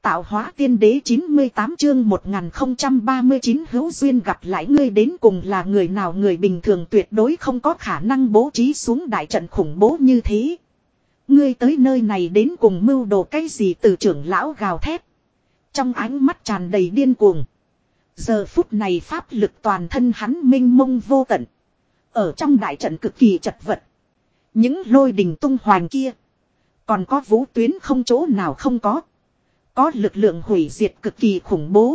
tạo hóa tiên đế 98 chương 1039 hữu duyên gặp lại ngươi đến cùng là người nào, người bình thường tuyệt đối không có khả năng bố trí xuống đại trận khủng bố như thế. Ngươi tới nơi này đến cùng mưu đồ cái gì, từ trưởng lão gào thét. Trong ánh mắt tràn đầy điên cuồng. Giờ phút này pháp lực toàn thân hắn minh mông vô tận. Ở trong đại trận cực kỳ chật vật. Những lôi đình tung hoành kia. Còn có vũ tuyến không chỗ nào không có. Có lực lượng hủy diệt cực kỳ khủng bố.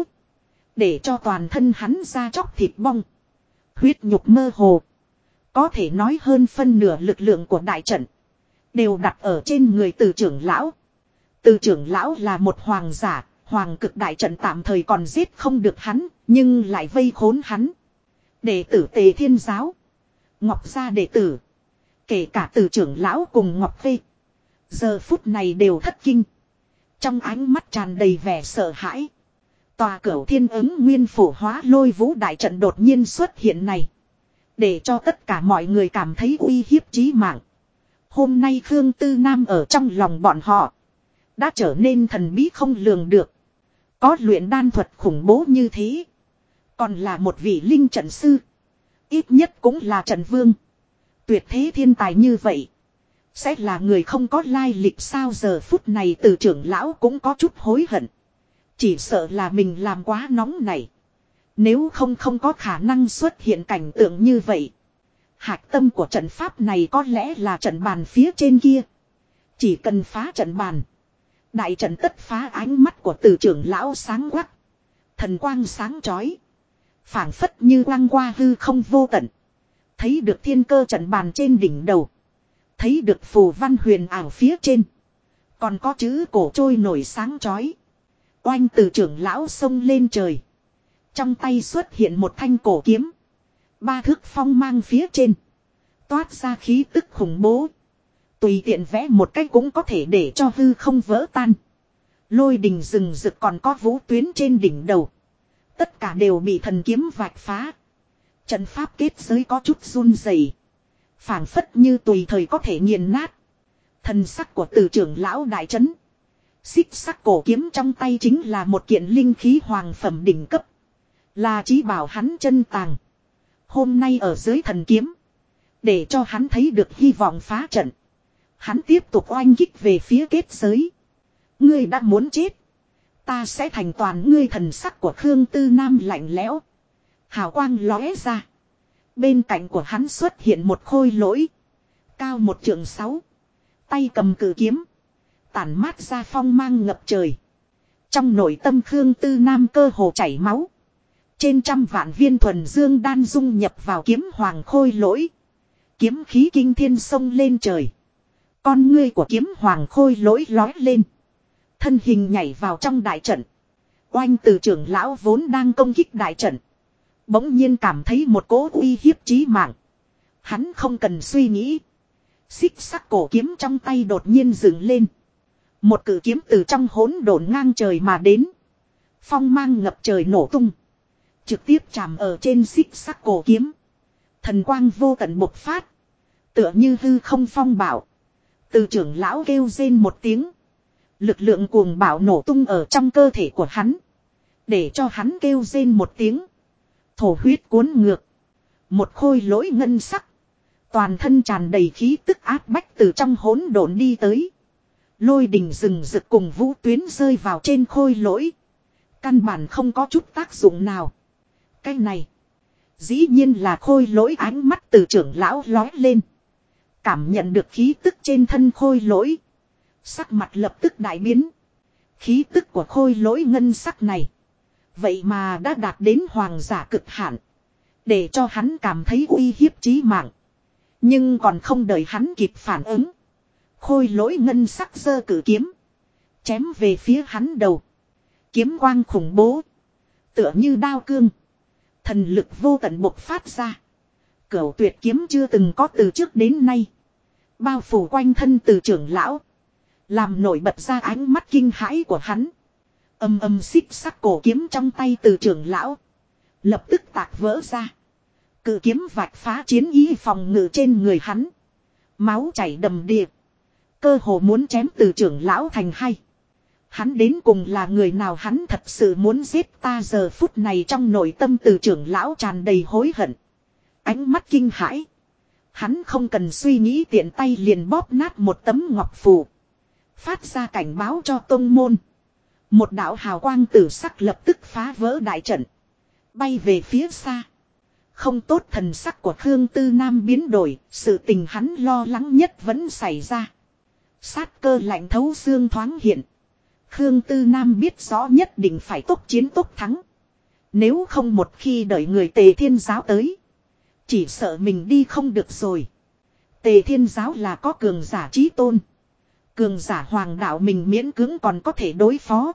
Để cho toàn thân hắn ra chóc thịt bong. Huyết nhục mơ hồ. Có thể nói hơn phân nửa lực lượng của đại trận. Đều đặt ở trên người từ trưởng lão. Từ trưởng lão là một hoàng giả. Hoàng cực đại trận tạm thời còn giết không được hắn. Nhưng lại vây khốn hắn. Đệ tử Tề Thiên Giáo. Ngọc gia đệ tử. Kể cả từ trưởng lão cùng Ngọc Vê. Giờ phút này đều thất kinh. Trong ánh mắt tràn đầy vẻ sợ hãi. Tòa Cửu Thiên Ứng Nguyên phổ hóa lôi vũ đại trận đột nhiên xuất hiện này. Để cho tất cả mọi người cảm thấy uy hiếp chí mạng. Hôm nay Khương Tư Nam ở trong lòng bọn họ. Đã trở nên thần bí không lường được. Có luyện đan thuật khủng bố như thế. Còn là một vị linh trận sư. Ít nhất cũng là trận vương. Tuyệt thế thiên tài như vậy. Sẽ là người không có lai lịch sao, giờ phút này từ trưởng lão cũng có chút hối hận. Chỉ sợ là mình làm quá nóng này. Nếu không có khả năng xuất hiện cảnh tượng như vậy. Hạch tâm của trận pháp này có lẽ là trận bàn phía trên kia. Chỉ cần phá trận bàn. Đại trận tất phá, ánh mắt của từ trưởng lão sáng quắc. Thần quang sáng chói. Phảng phất như quang qua hư không vô tận. Thấy được thiên cơ trận bàn trên đỉnh đầu. Thấy được phù văn huyền ảo phía trên. Còn có chữ cổ trôi nổi sáng chói. Oanh, từ trưởng lão xông lên trời. Trong tay xuất hiện một thanh cổ kiếm. 3 thước phong mang phía trên. Toát ra khí tức khủng bố. Tùy tiện vẽ một cách cũng có thể để cho hư không vỡ tan. Lôi đình rừng rực, còn có vũ tuyến trên đỉnh đầu. Tất cả đều bị thần kiếm vạch phá. Trận pháp kết giới có chút run rẩy, phảng phất như tùy thời có thể nghiền nát. Thần sắc của từ trưởng lão đại chấn. Xích sắc cổ kiếm trong tay chính là một kiện linh khí hoàng phẩm đỉnh cấp. Là chí bảo hắn chân tàng. Hôm nay ở dưới thần kiếm. Để cho hắn thấy được hy vọng phá trận. Hắn tiếp tục oanh kích về phía kết giới. Ngươi đã muốn chết. Ta sẽ thành toàn ngươi, thần sắc của Khương Tư Nam lạnh lẽo. Hào quang lóe ra. Bên cạnh của hắn xuất hiện một khôi lỗi. Cao 1 trượng 6. Tay cầm cử kiếm. Tản mát ra phong mang ngập trời. Trong nội tâm Khương Tư Nam cơ hồ chảy máu. Trên trăm vạn viên thuần dương đan dung nhập vào kiếm hoàng khôi lỗi. Kiếm khí kinh thiên sông lên trời. Con ngươi của kiếm hoàng khôi lỗi lói lên. Thân hình nhảy vào trong đại trận. Oanh, từ trưởng lão vốn đang công kích đại trận. Bỗng nhiên cảm thấy một cỗ uy hiếp chí mạng. Hắn không cần suy nghĩ. Xích sắc cổ kiếm trong tay đột nhiên dựng lên. Một cử kiếm từ trong hỗn độn ngang trời mà đến. Phong mang ngập trời nổ tung. Trực tiếp chạm ở trên xích sắc cổ kiếm. Thần quang vô tận bộc phát. Tựa như hư không phong bạo. Từ trưởng lão kêu rên một tiếng. Lực lượng cuồng bạo nổ tung ở trong cơ thể của hắn. Để cho hắn kêu rên một tiếng. Thổ huyết cuốn ngược. Một khôi lỗi ngân sắc. Toàn thân tràn đầy khí tức áp bách từ trong hỗn độn đi tới. Lôi đình rừng rực cùng vũ tuyến rơi vào trên khôi lỗi. Căn bản không có chút tác dụng nào. Cái này. Dĩ nhiên là khôi lỗi, ánh mắt từ trưởng lão lói lên. Cảm nhận được khí tức trên thân khôi lỗi. Sắc mặt lập tức đại biến. Khí tức của khôi lỗi ngân sắc này. Vậy mà đã đạt đến hoàng giả cực hạn. Để cho hắn cảm thấy uy hiếp chí mạng. Nhưng còn không đợi hắn kịp phản ứng. Khôi lỗi ngân sắc giơ cử kiếm. Chém về phía hắn đầu. Kiếm quang khủng bố. Tựa như đao cương. Thần lực vô tận bộc phát ra. Cửu tuyệt kiếm chưa từng có từ trước đến nay. Bao phủ quanh thân từ trưởng lão. Làm nổi bật ra ánh mắt kinh hãi của hắn. Âm âm xích sắc cổ kiếm trong tay từ trưởng lão. Lập tức tạc vỡ ra. Cự kiếm vạch phá chiến ý phòng ngự trên người hắn. Máu chảy đầm đìa. Cơ hồ muốn chém từ trưởng lão thành hai. Hắn đến cùng là người nào, hắn thật sự muốn giết ta. Giờ phút này trong nội tâm từ trưởng lão tràn đầy hối hận. Ánh mắt kinh hãi. Hắn không cần suy nghĩ, tiện tay liền bóp nát một tấm ngọc phù. Phát ra cảnh báo cho tông môn. Một đạo hào quang tử sắc lập tức phá vỡ đại trận. Bay về phía xa. Không tốt, thần sắc của Khương Tư Nam biến đổi. Sự tình hắn lo lắng nhất vẫn xảy ra. Sát cơ lạnh thấu xương thoáng hiện. Khương Tư Nam biết rõ nhất định phải tốc chiến tốc thắng. Nếu không một khi đợi người Tề Thiên Giáo tới, chỉ sợ mình đi không được rồi. Tề Thiên Giáo là có cường giả chí tôn. Cường giả hoàng đạo mình miễn cưỡng còn có thể đối phó.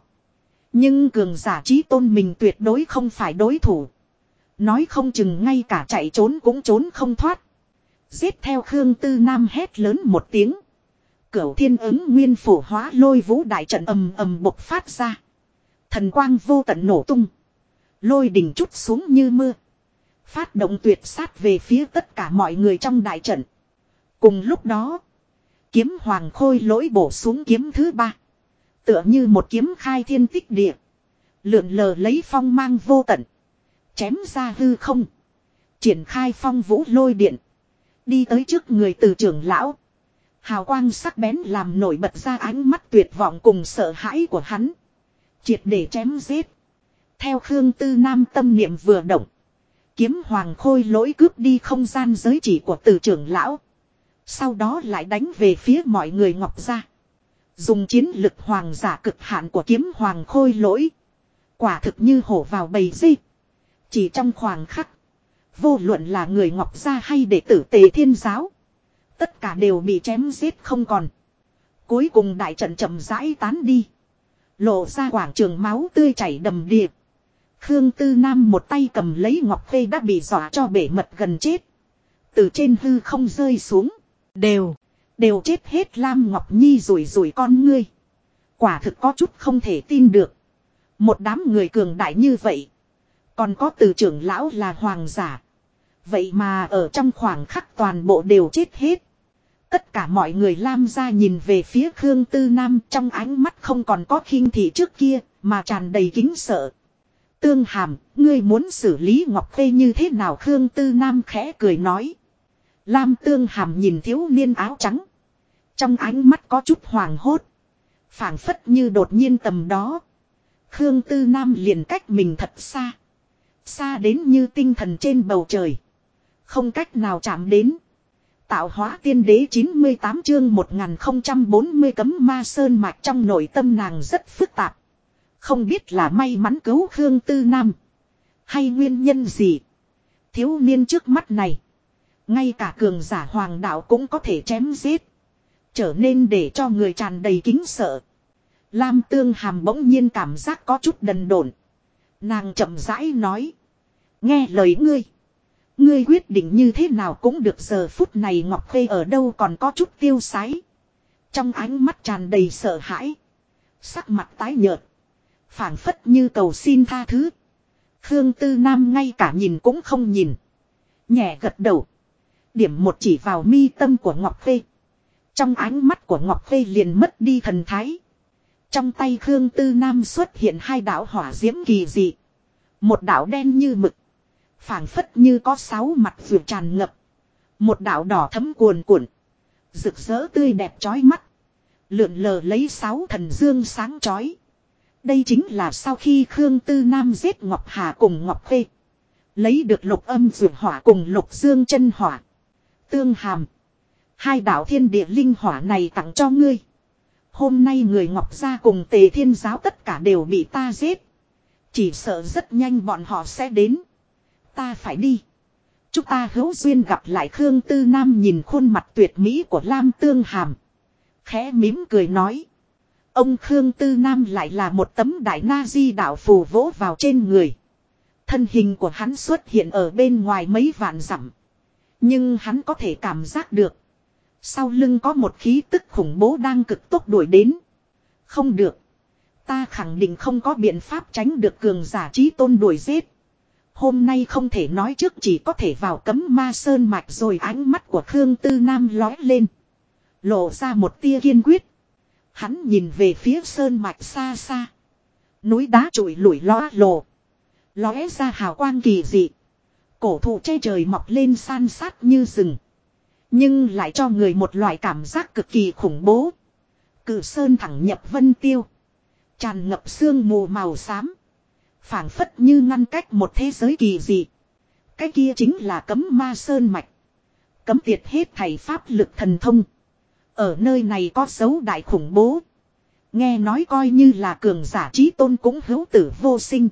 Nhưng cường giả chí tôn mình tuyệt đối không phải đối thủ. Nói không chừng ngay cả chạy trốn cũng trốn không thoát. Giết, theo Khương Tư Nam hét lớn một tiếng. Cửu Thiên Ứng Nguyên Phổ Hóa Lôi Vũ đại trận ầm ầm bộc phát ra. Thần quang vô tận nổ tung. Lôi đỉnh trút xuống như mưa. Phát động tuyệt sát về phía tất cả mọi người trong đại trận. Cùng lúc đó, kiếm hoàng khôi lỗi bổ xuống kiếm thứ 3. Tựa như một kiếm khai thiên tích địa. Lượn lờ lấy phong mang vô tận. Chém ra hư không. Triển khai phong vũ lôi điện. Đi tới trước người từ trưởng lão. Hào quang sắc bén làm nổi bật ra ánh mắt tuyệt vọng cùng sợ hãi của hắn. Triệt để chém giết. Theo Khương Tư Nam tâm niệm vừa động. Kiếm hoàng khôi lỗi cướp đi không gian giới chỉ của từ trưởng lão. Sau đó lại đánh về phía mọi người Ngọc Gia. Dùng chiến lực hoàng giả cực hạn của kiếm hoàng khôi lỗi. Quả thực như hổ vào bầy dê. Chỉ trong khoảng khắc. Vô luận là người Ngọc Gia hay đệ tử Tề Thiên Giáo. Tất cả đều bị chém giết không còn. Cuối cùng đại trận chậm rãi tán đi. Lộ ra quảng trường máu tươi chảy đầm đìa. Khương Tư Nam một tay cầm lấy Ngọc Khê đã bị dọa cho bể mật gần chết. Từ trên hư không rơi xuống. Đều chết hết. Lam Ngọc Nhi rủi rủi con ngươi. Quả thực có chút không thể tin được. Một đám người cường đại như vậy. Còn có từ trưởng lão là hoàng giả. Vậy mà ở trong khoảng khắc toàn bộ đều chết hết. Tất cả mọi người Lam gia nhìn về phía Khương Tư Nam, trong ánh mắt không còn có khinh thị trước kia, mà tràn đầy kính sợ. Tương Hàm, ngươi muốn xử lý Ngọc Khê như thế nào? Khương Tư Nam khẽ cười nói. Lam Tương Hàm nhìn thiếu niên áo trắng. Trong ánh mắt có chút hoàng hốt. Phảng phất như đột nhiên tầm đó. Khương Tư Nam liền cách mình thật xa. Xa đến như tinh thần trên bầu trời. Không cách nào chạm đến. Tạo hóa tiên đế 98 chương 1040 cấm ma sơn mạch. Trong nội tâm nàng rất phức tạp. Không biết là may mắn cứu Khương Tư Nam. Hay nguyên nhân gì. Thiếu niên trước mắt này. Ngay cả cường giả hoàng đạo cũng có thể chém giết. Trở nên để cho người tràn đầy kính sợ. Lam Tương Hàm bỗng nhiên cảm giác có chút đần độn. Nàng chậm rãi nói. Nghe lời ngươi. Ngươi quyết định như thế nào cũng được. Giờ phút này Ngọc Khê ở đâu còn có chút tiêu sái. Trong ánh mắt tràn đầy sợ hãi. Sắc mặt tái nhợt. Phảng phất như cầu xin tha thứ. Khương Tư Nam ngay cả nhìn cũng không nhìn. Nhẹ gật đầu. Điểm một chỉ vào mi tâm của Ngọc Khê. Trong ánh mắt của Ngọc Khê liền mất đi thần thái. Trong tay Khương Tư Nam xuất hiện hai đạo hỏa diễm kỳ dị. Một đạo đen như mực. Phảng phất như có 6 mặt vượt tràn ngập. Một đạo đỏ thấm cuồn cuộn. Rực rỡ tươi đẹp chói mắt. Lượn lờ lấy 6 thần dương sáng chói. Đây chính là sau khi Khương Tư Nam giết Ngọc Hà cùng Ngọc Khê. Lấy được lục âm vượt hỏa cùng lục dương chân hỏa. Tương Hàm. Hai đạo thiên địa linh hỏa này tặng cho ngươi. Hôm nay người Ngọc Gia cùng Tề Thiên Giáo tất cả đều bị ta giết. Chỉ sợ rất nhanh bọn họ sẽ đến. Ta phải đi. Chúng ta hữu duyên gặp lại. Khương Tư Nam nhìn khuôn mặt tuyệt mỹ của Lam Tương Hàm. Khẽ mỉm cười nói. Ông Khương Tư Nam lại là một tấm đại na di đạo phù vỗ vào trên người. Thân hình của hắn xuất hiện ở bên ngoài mấy vạn dặm. Nhưng hắn có thể cảm giác được. Sau lưng có một khí tức khủng bố đang cực tốc đuổi đến. Không được. Ta khẳng định không có biện pháp tránh được cường giả chí tôn đuổi giết. Hôm nay không thể nói trước, chỉ có thể vào cấm ma sơn mạch rồi. Ánh mắt của Khương Tư Nam lóe lên. Lộ ra một tia kiên quyết. Hắn nhìn về phía sơn mạch xa xa. Núi đá trụi lủi lóa lồ. Lóe ra hào quang kỳ dị. Cổ thụ che trời mọc lên san sát như rừng. Nhưng lại cho người một loại cảm giác cực kỳ khủng bố. Cự sơn thẳng nhập vân tiêu. Tràn ngập sương mù màu xám. Phảng phất như ngăn cách một thế giới kỳ dị. Cái kia chính là cấm ma sơn mạch. Cấm tiệt hết thảy pháp lực thần thông. Ở nơi này có dấu đại khủng bố. Nghe nói coi như là cường giả trí tôn cũng hữu tử vô sinh.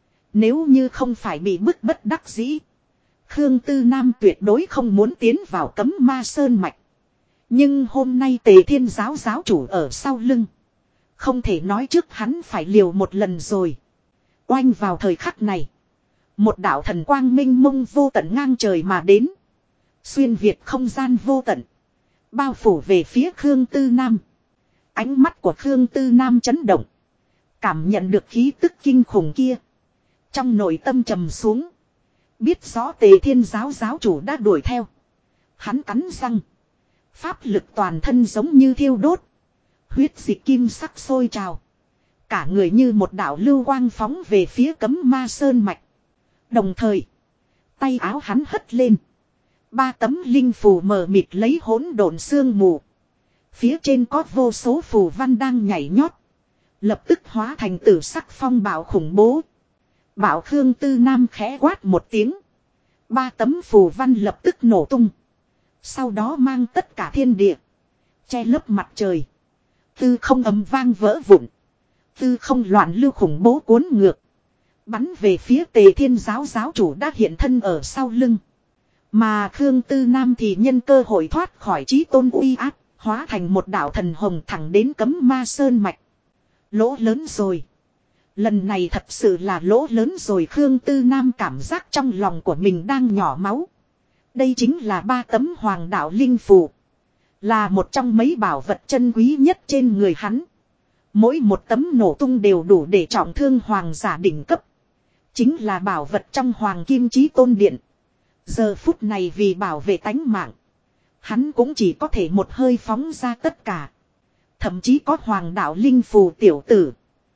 Nếu như không phải bị bức bất đắc dĩ. Khương Tư Nam tuyệt đối không muốn tiến vào cấm ma sơn mạch. Nhưng hôm nay Tề Thiên giáo giáo chủ ở sau lưng. Không thể nói trước hắn phải liều một lần rồi. Oanh vào thời khắc này. Một đạo thần quang minh mông vô tận ngang trời mà đến. Xuyên việt không gian vô tận. Bao phủ về phía Khương Tư Nam. Ánh mắt của Khương Tư Nam chấn động. Cảm nhận được khí tức kinh khủng kia. Trong nội tâm trầm xuống. Biết rõ Tề Thiên giáo giáo chủ đã đuổi theo. Hắn cắn răng. Pháp lực toàn thân giống như thiêu đốt. Huyết dịch kim sắc sôi trào. Cả người như một đạo lưu quang phóng về phía cấm ma sơn mạch. Đồng thời. Tay áo hắn hất lên. 3 tấm linh phù mờ mịt lấy hỗn độn sương mù. Phía trên có vô số phù văn đang nhảy nhót. Lập tức hóa thành tử sắc phong bạo khủng bố. Bảo Khương Tư Nam khẽ quát một tiếng. 3 tấm phù văn lập tức nổ tung. Sau đó mang tất cả thiên địa. Che lấp mặt trời. Tư không ầm vang vỡ vụn. Tư không loạn lưu khủng bố cuốn ngược. Bắn về phía Tề Thiên giáo giáo chủ đã hiện thân ở sau lưng. Mà Khương Tư Nam thì nhân cơ hội thoát khỏi chí tôn uy áp. Hóa thành một đạo thần hồng thẳng đến cấm ma sơn mạch. Lỗ lớn rồi. Lần này thật sự là lỗ lớn rồi. Khương Tư Nam cảm giác trong lòng của mình đang nhỏ máu. Đây chính là 3 tấm hoàng đạo linh phù. Là một trong mấy bảo vật chân quý nhất trên người hắn. Mỗi một tấm nổ tung đều đủ để trọng thương hoàng giả đỉnh cấp. Chính là bảo vật trong hoàng kim chí tôn điện. Giờ phút này vì bảo vệ tánh mạng. Hắn cũng chỉ có thể một hơi phóng ra tất cả. Thậm chí có hoàng đạo linh phù tiểu tử.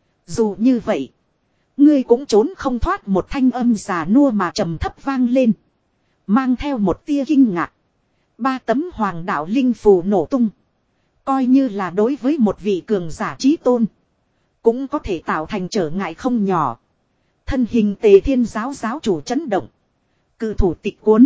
Dù như vậy. Ngươi cũng trốn không thoát một thanh âm già nua mà trầm thấp vang lên. Mang theo một tia kinh ngạc. 3 tấm hoàng đạo linh phù nổ tung. Coi như là đối với một vị cường giả chí tôn. Cũng có thể tạo thành trở ngại không nhỏ. Thân hình Tề Thiên giáo giáo chủ chấn động. Cự thủ tịch cuốn.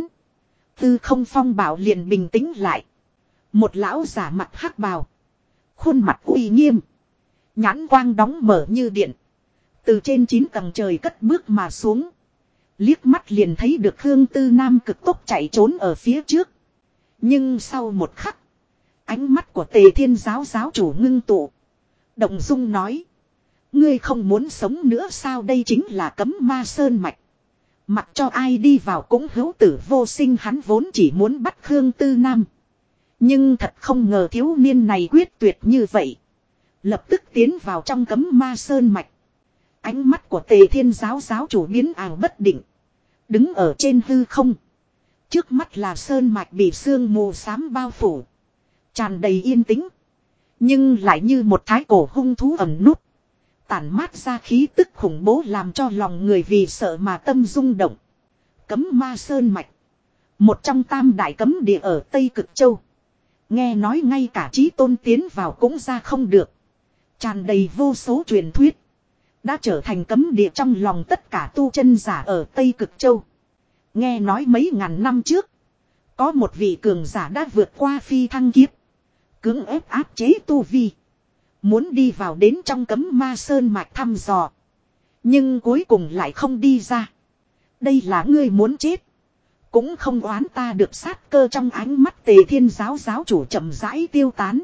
Tư không phong bảo liền bình tĩnh lại. Một lão giả mặt hắc bào. Khuôn mặt uy nghiêm. Nhãn quang đóng mở như điện. Từ trên 9 tầng trời cất bước mà xuống. Liếc mắt liền thấy được Khương Tư Nam cực tốc chạy trốn ở phía trước. Nhưng sau một khắc. Ánh mắt của Tề Thiên giáo giáo chủ ngưng tụ. Động dung nói. Ngươi không muốn sống nữa sao, đây chính là cấm ma sơn mạch. Mặc cho ai đi vào cũng hữu tử vô sinh, hắn vốn chỉ muốn bắt Khương Tư Nam. Nhưng thật không ngờ thiếu niên này quyết tuyệt như vậy. Lập tức tiến vào trong cấm ma sơn mạch. Ánh mắt của Tề Thiên giáo giáo chủ biến ảo bất định. Đứng ở trên hư không. Trước mắt là sơn mạch bị sương mù xám bao phủ. Tràn đầy yên tĩnh. Nhưng lại như một thái cổ hung thú ẩn núp. Tản mát ra khí tức khủng bố làm cho lòng người vì sợ mà tâm rung động. Cấm ma sơn mạch. Một trong 3 đại cấm địa ở Tây Cực Châu. Nghe nói ngay cả chí tôn tiến vào cũng ra không được. Tràn đầy vô số truyền thuyết. Đã trở thành cấm địa trong lòng tất cả tu chân giả ở Tây Cực Châu. Nghe nói mấy ngàn năm trước. Có một vị cường giả đã vượt qua phi thăng kiếp. Cưỡng ép áp chế tu vi. Muốn đi vào đến trong cấm ma sơn mạch thăm dò. Nhưng cuối cùng lại không đi ra. Đây là ngươi muốn chết. Cũng không oán ta được sát cơ trong ánh mắt Tề Thiên giáo giáo chủ chậm rãi tiêu tán.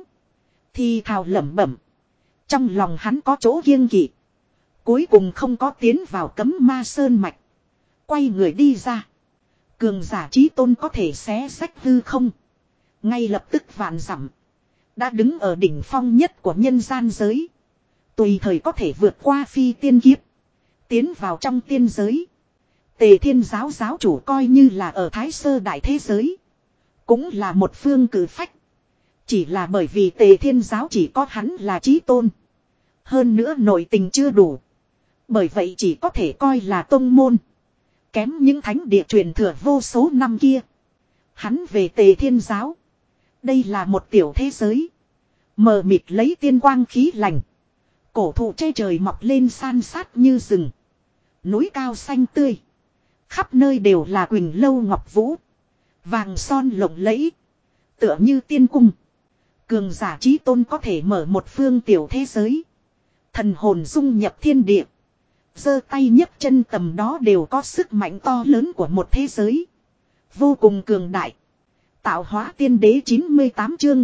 Thì thào lẩm bẩm. Trong lòng hắn có chỗ kiêng kỵ. Cuối cùng không có tiến vào cấm ma sơn mạch. Quay người đi ra. Cường giả chí tôn có thể xé sách hư không. Ngay lập tức vạn dặm. Đã đứng ở đỉnh phong nhất của nhân gian giới. Tùy thời có thể vượt qua phi tiên kiếp. Tiến vào trong tiên giới. Tề Thiên giáo giáo chủ coi như là ở Thái Sơ đại thế giới. Cũng là một phương cử phách. Chỉ là bởi vì Tề Thiên giáo chỉ có hắn là chí tôn. Hơn nữa nội tình chưa đủ. Bởi vậy chỉ có thể coi là tông môn. Kém những thánh địa truyền thừa vô số năm kia. Hắn về Tề Thiên giáo. Đây là một tiểu thế giới. Mờ mịt lấy tiên quang khí lành. Cổ thụ che trời mọc lên san sát như rừng. Núi cao xanh tươi. Khắp nơi đều là quỳnh lâu ngọc vũ. Vàng son lộng lẫy. Tựa như tiên cung. Cường giả chí tôn có thể mở một phương tiểu thế giới. Thần hồn dung nhập thiên địa. Giơ tay nhấc chân tầm đó đều có sức mạnh to lớn của một thế giới. Vô cùng cường đại. Tạo hóa tiên đế 98 chương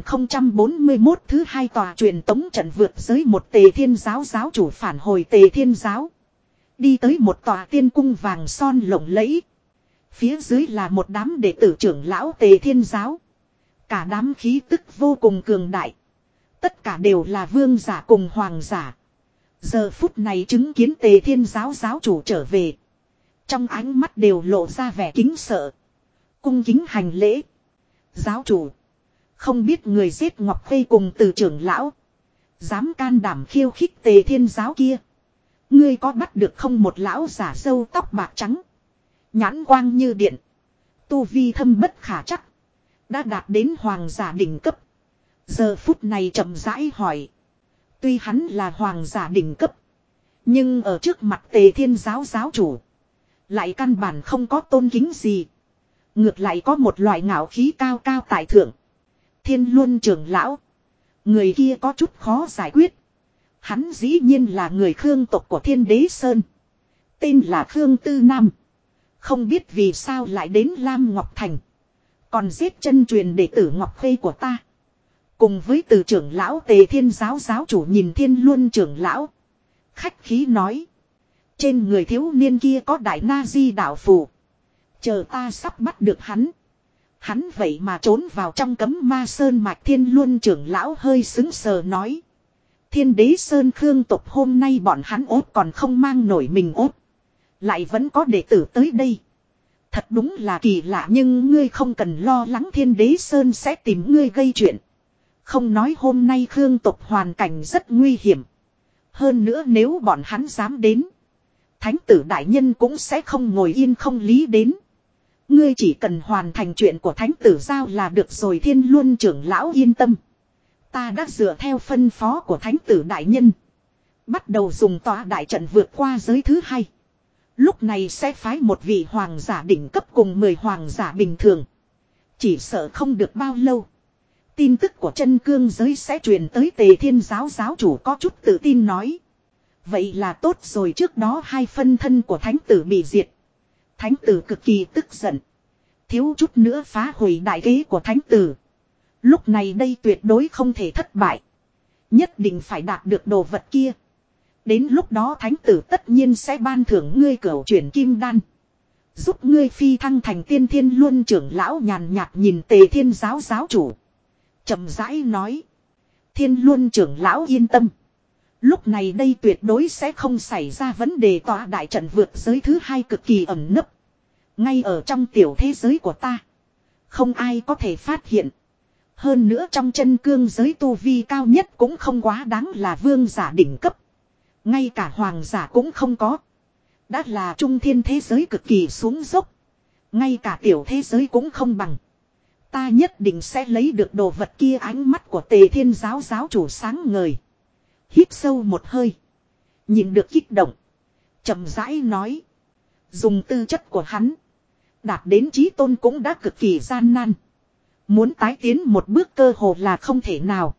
1041 thứ hai tòa truyền tống trận vượt giới một Tề Thiên giáo giáo chủ phản hồi Tề Thiên giáo. Đi tới một tòa tiên cung vàng son lộng lẫy. Phía dưới là một đám đệ tử trưởng lão Tề Thiên giáo. Cả đám khí tức vô cùng cường đại. Tất cả đều là vương giả cùng hoàng giả. Giờ phút này chứng kiến Tề Thiên giáo giáo chủ trở về. Trong ánh mắt đều lộ ra vẻ kính sợ. Cung kính hành lễ. Giáo chủ. Không biết người giết Ngọc Khê cùng từ trưởng lão. Dám can đảm khiêu khích Tề Thiên giáo kia. Ngươi có bắt được không một lão giả râu tóc bạc trắng. Nhãn quang như điện. Tu vi thâm bất khả chắc. Đã đạt đến hoàng giả đỉnh cấp. Giờ phút này chậm rãi hỏi. Tuy hắn là hoàng giả đỉnh cấp. Nhưng ở trước mặt Tề Thiên giáo giáo chủ. Lại căn bản không có tôn kính gì. Ngược lại có một loại ngạo khí cao cao tại thượng. Thiên Luân trưởng lão. Người kia có chút khó giải quyết. Hắn dĩ nhiên là người Khương tộc của Thiên Đế Sơn. Tên là Khương Tư Nam. Không biết vì sao lại đến Lam Ngọc Thành. Còn giết chân truyền đệ tử Ngọc Khê của ta. Cùng với từ trưởng lão Tề Thiên giáo giáo chủ nhìn Thiên Luân trưởng lão. Khách khí nói. Trên người thiếu niên kia có đại na di đạo phù. Chờ ta sắp bắt được hắn. Hắn vậy mà trốn vào trong cấm ma sơn mạch. Thiên Luân trưởng lão hơi xứng sờ nói. Thiên Đế Sơn Khương tộc hôm nay bọn hắn ốt còn không mang nổi mình ốt. Lại vẫn có đệ tử tới đây. Thật đúng là kỳ lạ, nhưng ngươi không cần lo lắng, Thiên Đế Sơn sẽ tìm ngươi gây chuyện. Không nói hôm nay Khương tộc hoàn cảnh rất nguy hiểm. Hơn nữa nếu bọn hắn dám đến. Thánh tử đại nhân cũng sẽ không ngồi yên không lý đến. Ngươi chỉ cần hoàn thành chuyện của thánh tử giao là được rồi. Thiên Luân trưởng lão yên tâm. Ta đã dựa theo phân phó của thánh tử đại nhân. Bắt đầu dùng tòa đại trận vượt qua giới thứ hai. Lúc này sẽ phái một vị hoàng giả đỉnh cấp cùng 10 hoàng giả bình thường. Chỉ sợ không được bao lâu. Tin tức của chân cương giới sẽ truyền tới Tề Thiên giáo giáo chủ có chút tự tin nói. Vậy là tốt rồi, trước đó 2 phân thân của thánh tử bị diệt. Thánh tử cực kỳ tức giận. Thiếu chút nữa phá hủy đại kế của thánh tử. Lúc này đây tuyệt đối không thể thất bại. Nhất định phải đạt được đồ vật kia. Đến lúc đó thánh tử tất nhiên sẽ ban thưởng ngươi cửu chuyển kim đan. Giúp ngươi phi thăng thành tiên. Thiên Luân trưởng lão nhàn nhạt nhìn Tề Thiên giáo giáo chủ. Chậm rãi nói. Thiên Luân trưởng lão yên tâm. Lúc này đây tuyệt đối sẽ không xảy ra vấn đề. Tòa đại trận vượt giới thứ hai cực kỳ ẩn nấp. Ngay ở trong tiểu thế giới của ta. Không ai có thể phát hiện. Hơn nữa trong chân cương giới tu vi cao nhất cũng không quá đáng là vương giả đỉnh cấp. Ngay cả hoàng giả cũng không có. Đã là trung thiên thế giới cực kỳ xuống dốc. Ngay cả tiểu thế giới cũng không bằng. Ta nhất định sẽ lấy được đồ vật kia. Ánh mắt của Tề Thiên giáo giáo chủ sáng ngời. Hít sâu một hơi. Nhìn được kích động. Chậm rãi nói. Dùng tư chất của hắn. Đạt đến chí tôn cũng đã cực kỳ gian nan. Muốn tái tiến một bước cơ hồ là không thể nào.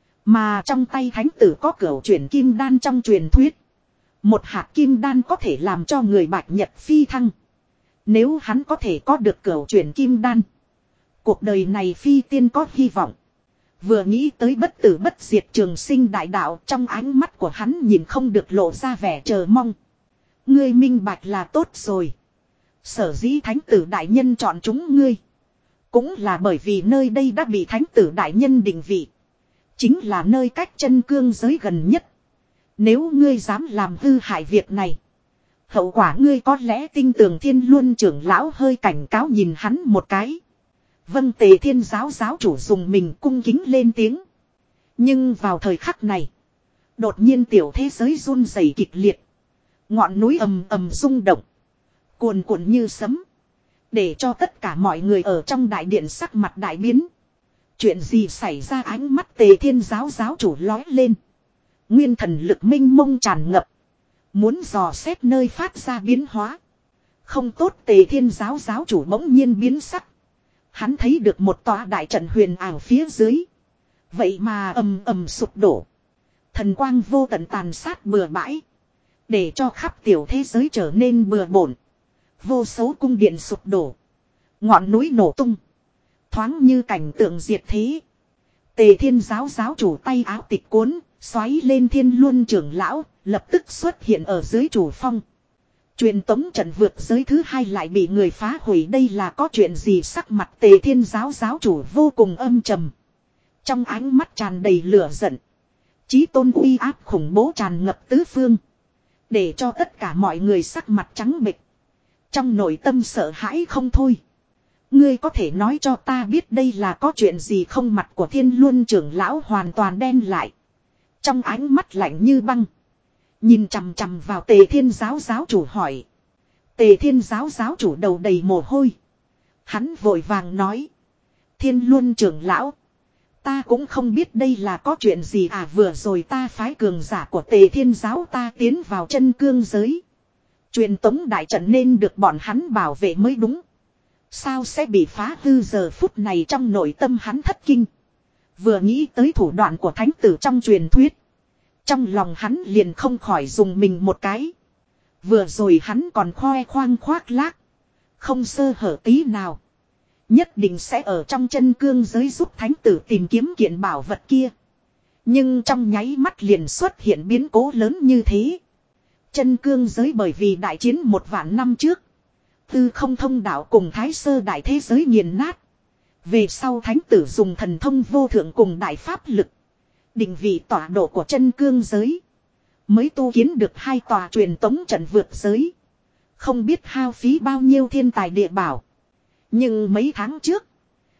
Mà trong tay thánh tử có cửu chuyển kim đan trong truyền thuyết. Một hạt kim đan có thể làm cho người bạch nhật phi thăng. Nếu hắn có thể có được cửu chuyển kim đan. Cuộc đời này phi tiên có hy vọng. Vừa nghĩ tới bất tử bất diệt trường sinh đại đạo, trong ánh mắt của hắn nhìn không được lộ ra vẻ chờ mong. Ngươi minh bạch là tốt rồi. Sở dĩ thánh tử đại nhân chọn chúng ngươi. Cũng là bởi vì nơi đây đã bị thánh tử đại nhân định vị. Chính là nơi cách chân cương giới gần nhất. Nếu ngươi dám làm hư hại việc này. Hậu quả ngươi có lẽ tin tưởng. Thiên Luân trưởng lão hơi cảnh cáo nhìn hắn một cái. Vâng, Tề Thiên giáo giáo chủ dùng mình cung kính lên tiếng. Nhưng vào thời khắc này, đột nhiên tiểu thế giới run rẩy kịch liệt. Ngọn núi ầm ầm rung động, cuồn cuộn như sấm, để cho tất cả mọi người ở trong đại điện sắc mặt đại biến. Chuyện gì xảy ra? Ánh mắt Tề Thiên giáo giáo chủ lóe lên. Nguyên thần lực minh mông tràn ngập, muốn dò xét nơi phát ra biến hóa. Không tốt, Tề Thiên giáo giáo chủ bỗng nhiên biến sắc. Hắn thấy được một tòa đại trận huyền ảo phía dưới. Vậy mà ầm ầm sụp đổ. Thần quang vô tận tàn sát bừa bãi, để cho khắp tiểu thế giới trở nên bừa bộn. Vô số cung điện sụp đổ, ngọn núi nổ tung, thoáng như cảnh tượng diệt thế. Tề Thiên giáo giáo chủ tay áo tịch cuốn, xoáy lên Thiên Luân trưởng lão, lập tức xuất hiện ở dưới chủ phong. Truyền tống trận vượt giới thứ hai lại bị người phá hủy, đây là có chuyện gì? Sắc mặt Tề Thiên giáo giáo chủ vô cùng âm trầm, trong ánh mắt tràn đầy lửa giận. Chí tôn uy áp khủng bố tràn ngập tứ phương, để cho tất cả mọi người sắc mặt trắng bệch, trong nội tâm sợ hãi không thôi. Ngươi có thể nói cho ta biết đây là có chuyện gì không? Mặt của Thiên Luân trưởng lão hoàn toàn đen lại, trong ánh mắt lạnh như băng, nhìn chằm chằm vào Tề Thiên giáo giáo chủ hỏi. Tề Thiên giáo giáo chủ đầu đầy mồ hôi, hắn vội vàng nói. Thiên Luân trưởng lão, ta cũng không biết đây là có chuyện gì à. Vừa rồi ta phái cường giả của Tề Thiên giáo ta tiến vào chân cương giới, truyền tống đại trận nên được bọn hắn bảo vệ mới đúng. Sao sẽ bị phá hư? Giờ phút này trong nội tâm hắn thất kinh. Vừa nghĩ tới thủ đoạn của thánh tử trong truyền thuyết, trong lòng hắn liền không khỏi dùng mình một cái. Vừa rồi hắn còn khoe khoang khoác lác, không sơ hở tí nào, nhất định sẽ ở trong chân cương giới giúp thánh tử tìm kiếm kiện bảo vật kia. Nhưng trong nháy mắt liền xuất hiện biến cố lớn như thế. Chân cương giới bởi vì đại chiến 1.000 năm trước, tư không thông đạo cùng thái sơ đại thế giới nghiền nát. Về sau thánh tử dùng thần thông vô thượng cùng đại pháp lực, định vị tọa độ của chân cương giới, mới tu kiến được 2 tòa truyền tống trận vượt giới. Không biết hao phí bao nhiêu thiên tài địa bảo. Nhưng mấy tháng trước,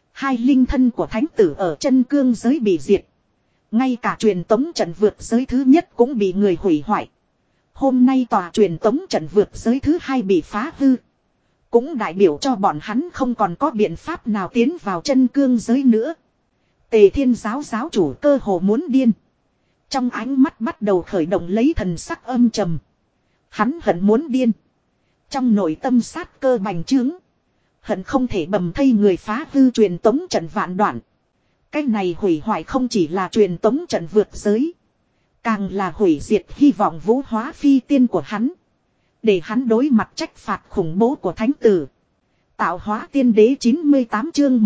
2 linh thân của thánh tử ở chân cương giới bị diệt. Ngay cả truyền tống trận vượt giới thứ nhất cũng bị người hủy hoại. Hôm nay tòa truyền tống trận vượt giới thứ hai bị phá hư, cũng đại biểu cho bọn hắn không còn có biện pháp nào tiến vào chân cương giới nữa. Tề Thiên giáo giáo chủ cơ hồ muốn điên, trong ánh mắt bắt đầu khởi động lấy thần sắc âm trầm. Hắn hận muốn điên, trong nội tâm sát cơ bành trướng, hận không thể bầm thây người phá hư truyền tống trận vạn đoạn. Cái này hủy hoại không chỉ là truyền tống trận vượt giới, càng là hủy diệt hy vọng vũ hóa phi tiên của hắn, để hắn đối mặt trách phạt khủng bố của thánh tử. Tạo hóa tiên đế 98 chương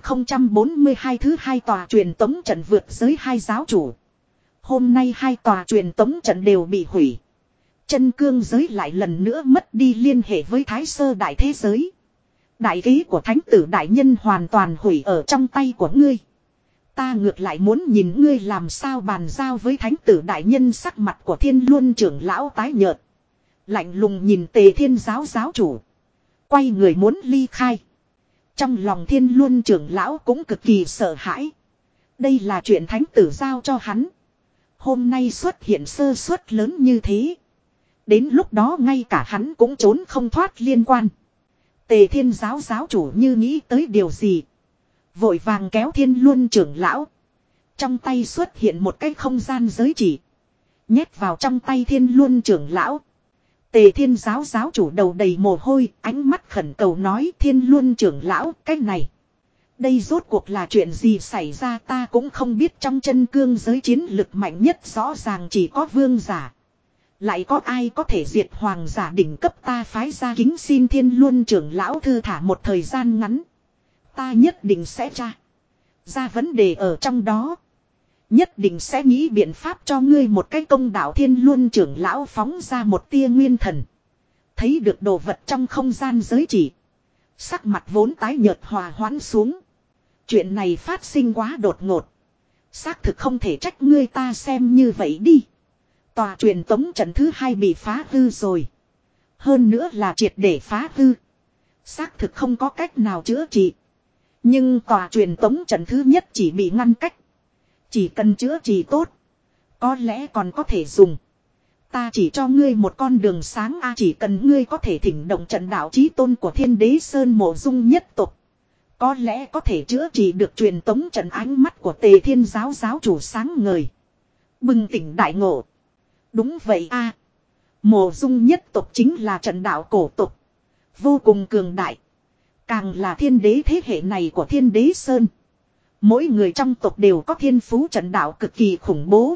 1042 thứ 2 tòa truyền tống trận vượt giới 2 giáo chủ. Hôm nay 2 tòa truyền tống trận đều bị hủy. Chân cương giới lại lần nữa mất đi liên hệ với thái sơ đại thế giới. Đại kế của thánh tử đại nhân hoàn toàn hủy ở trong tay của ngươi. Ta ngược lại muốn nhìn ngươi làm sao bàn giao với thánh tử đại nhân. Sắc mặt của Thiên Luân trưởng lão tái nhợt, lạnh lùng nhìn Tề Thiên giáo giáo chủ, quay người muốn ly khai. Trong lòng Thiên Luân trưởng lão cũng cực kỳ sợ hãi. Đây là chuyện thánh tử giao cho hắn, hôm nay xuất hiện sơ suất lớn như thế, đến lúc đó ngay cả hắn cũng trốn không thoát liên quan. Tề Thiên giáo giáo chủ như nghĩ tới điều gì, vội vàng kéo Thiên Luân trưởng lão. Trong tay xuất hiện một cái không gian giới chỉ, nhét vào trong tay Thiên Luân trưởng lão. Tề Thiên giáo giáo chủ đầu đầy mồ hôi, ánh mắt khẩn cầu nói. Thiên Luân trưởng lão, cái này, đây rốt cuộc là chuyện gì xảy ra? Ta cũng không biết. Trong chân cương giới chiến lực mạnh nhất rõ ràng chỉ có vương giả, lại có ai có thể diệt hoàng giả đỉnh cấp? Ta phái ra kính xin Thiên Luân trưởng lão thư thả một thời gian ngắn, ta nhất định sẽ tra ra vấn đề ở trong đó, nhất định sẽ nghĩ biện pháp cho ngươi một cái công đạo. Thiên Luân trưởng lão phóng ra một tia nguyên thần, thấy được đồ vật trong không gian giới chỉ, sắc mặt vốn tái nhợt hòa hoãn xuống. Chuyện này phát sinh quá đột ngột, xác thực không thể trách ngươi. Ta xem như vậy đi, tòa truyền tống trận thứ 2 bị phá hư rồi, hơn nữa là triệt để phá hư, xác thực không có cách nào chữa trị. Nhưng tòa truyền tống trận thứ nhất chỉ bị ngăn cách. Chỉ cần chữa trị tốt. Có lẽ còn có thể dùng. Ta chỉ cho ngươi một con đường sáng chỉ cần ngươi có thể thỉnh động trận đạo chí tôn của Thiên Đế Sơn Mộ Dung nhất tộc. Có lẽ có thể chữa trị được truyền tống trận. Ánh mắt của Tề Thiên giáo giáo chủ sáng ngời. Bừng tỉnh đại ngộ. Đúng vậy Mộ Dung nhất tộc chính là trận đạo cổ tộc. Vô cùng cường đại. Càng là thiên đế thế hệ này của Thiên Đế Sơn. Mỗi người trong tộc đều có thiên phú trận đạo cực kỳ khủng bố.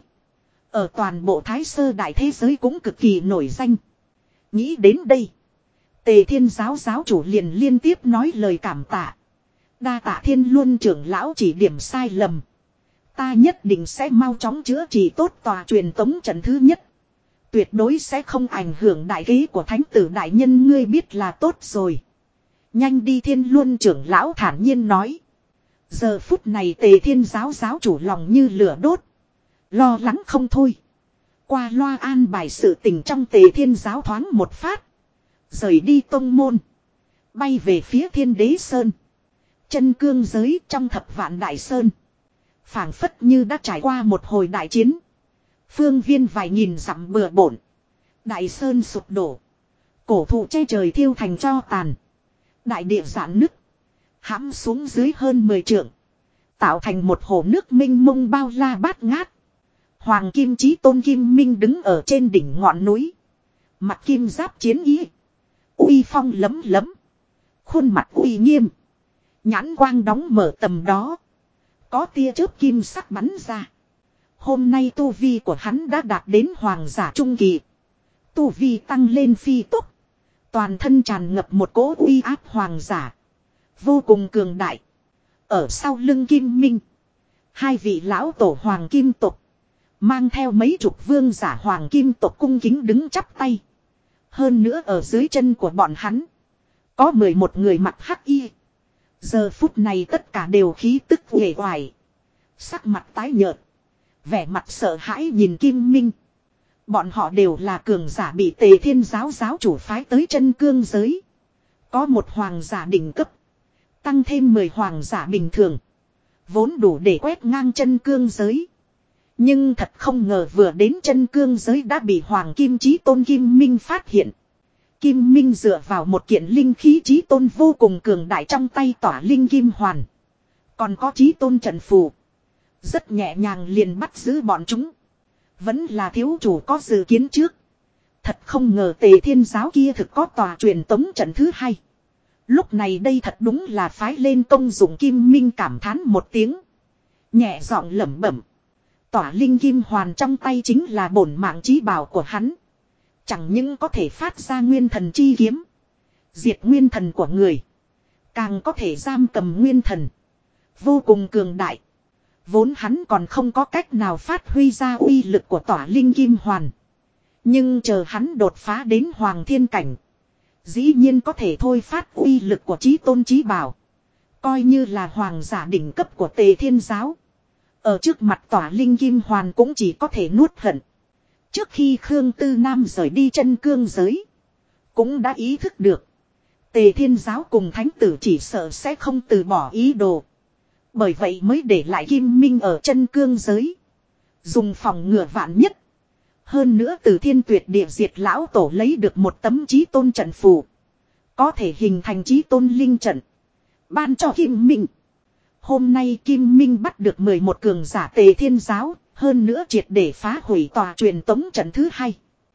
Ở toàn bộ Thái Sơ đại thế giới cũng cực kỳ nổi danh. Nghĩ đến đây. Tề Thiên giáo giáo chủ liền liên tiếp nói lời cảm tạ. Đa tạ Thiên Luân trưởng lão chỉ điểm sai lầm. Ta nhất định sẽ mau chóng chữa trị tốt tòa truyền tống trận thứ nhất. Tuyệt đối sẽ không ảnh hưởng đại kế của thánh tử đại nhân, ngươi biết là tốt rồi. Nhanh đi, Thiên Luân trưởng lão thản nhiên nói. Giờ phút này Tề Thiên giáo giáo chủ lòng như lửa đốt. Lo lắng không thôi. Qua loa an bài sự tình trong Tề Thiên giáo thoáng một phát. Rời đi tông môn. Bay về phía Thiên Đế Sơn. Chân cương giới trong thập vạn đại sơn. Phảng phất như đã trải qua một hồi đại chiến. Phương viên vài nghìn dặm bừa bộn. Đại sơn sụp đổ. Cổ thụ che trời thiêu thành tro tàn. Đại địa rạn nứt. Hãm xuống dưới hơn 10 trượng. Tạo thành một hồ nước mênh mông bao la bát ngát. Hoàng Kim Chí Tôn Kim Minh đứng ở trên đỉnh ngọn núi. Mặt kim giáp chiến ý. Uy phong lấm lấm. Khuôn mặt uy nghiêm. Nhãn quang đóng mở tầm đó. Có tia chớp kim sắc bắn ra. Hôm nay tu vi của hắn đã đạt đến hoàng giả trung kỳ. Tu vi tăng lên phi tốc. Toàn thân tràn ngập một cỗ uy áp hoàng giả. Vô cùng cường đại. Ở sau lưng Kim Minh. Hai vị lão tổ hoàng kim tộc. Mang theo mấy chục vương giả hoàng kim tộc cung kính đứng chắp tay. Hơn nữa ở dưới chân của bọn hắn. Có 11 người mặc hắc y. Giờ phút này tất cả đều khí tức uể oải. Sắc mặt tái nhợt. Vẻ mặt sợ hãi nhìn Kim Minh. Bọn họ đều là cường giả bị Tề Thiên giáo giáo chủ phái tới chân cương giới. Có một hoàng giả đỉnh cấp. Tăng thêm 10 hoàng giả bình thường. Vốn đủ để quét ngang chân cương giới. Nhưng thật không ngờ vừa đến chân cương giới đã bị Hoàng Kim Chí Tôn Kim Minh phát hiện. Kim Minh dựa vào một kiện linh khí Chí Tôn vô cùng cường đại trong tay tỏa linh kim hoàn. Còn có Chí Tôn trận phù. Rất nhẹ nhàng liền bắt giữ bọn chúng. Vẫn là thiếu chủ có dự kiến trước. Thật không ngờ Tề Thiên giáo kia thực có tòa truyền tống trận thứ hai. Lúc này đây thật đúng là phái lên công dụng. Kim Minh cảm thán một tiếng. Nhẹ giọng lẩm bẩm. Tỏa linh kim hoàn trong tay chính là bổn mạng chí bảo của hắn. Chẳng những có thể phát ra nguyên thần chi kiếm. Diệt nguyên thần của người. Càng có thể giam cầm nguyên thần. Vô cùng cường đại. Vốn hắn còn không có cách nào phát huy ra uy lực của tỏa linh kim hoàn. Nhưng chờ hắn đột phá đến hoàng thiên cảnh. Dĩ nhiên có thể thôi phát uy lực của chí tôn chí bảo. Coi như là hoàng giả đỉnh cấp của Tề Thiên giáo. Ở trước mặt tỏa linh kim hoàn cũng chỉ có thể nuốt hận. Trước khi Khương Tư Nam rời đi chân cương giới. Cũng đã ý thức được. Tề Thiên giáo cùng thánh tử chỉ sợ sẽ không từ bỏ ý đồ. Bởi vậy mới để lại Kim Minh ở chân cương giới. Dùng phòng ngừa vạn nhất. Hơn nữa từ Thiên Tuyệt Địa Diệt lão tổ lấy được một tấm chí tôn trận phù. Có thể hình thành chí tôn linh trận. Ban cho Kim Minh. Hôm nay Kim Minh bắt được 11 cường giả Tề Thiên giáo. Hơn nữa triệt để phá hủy tòa truyền tống trận thứ hai.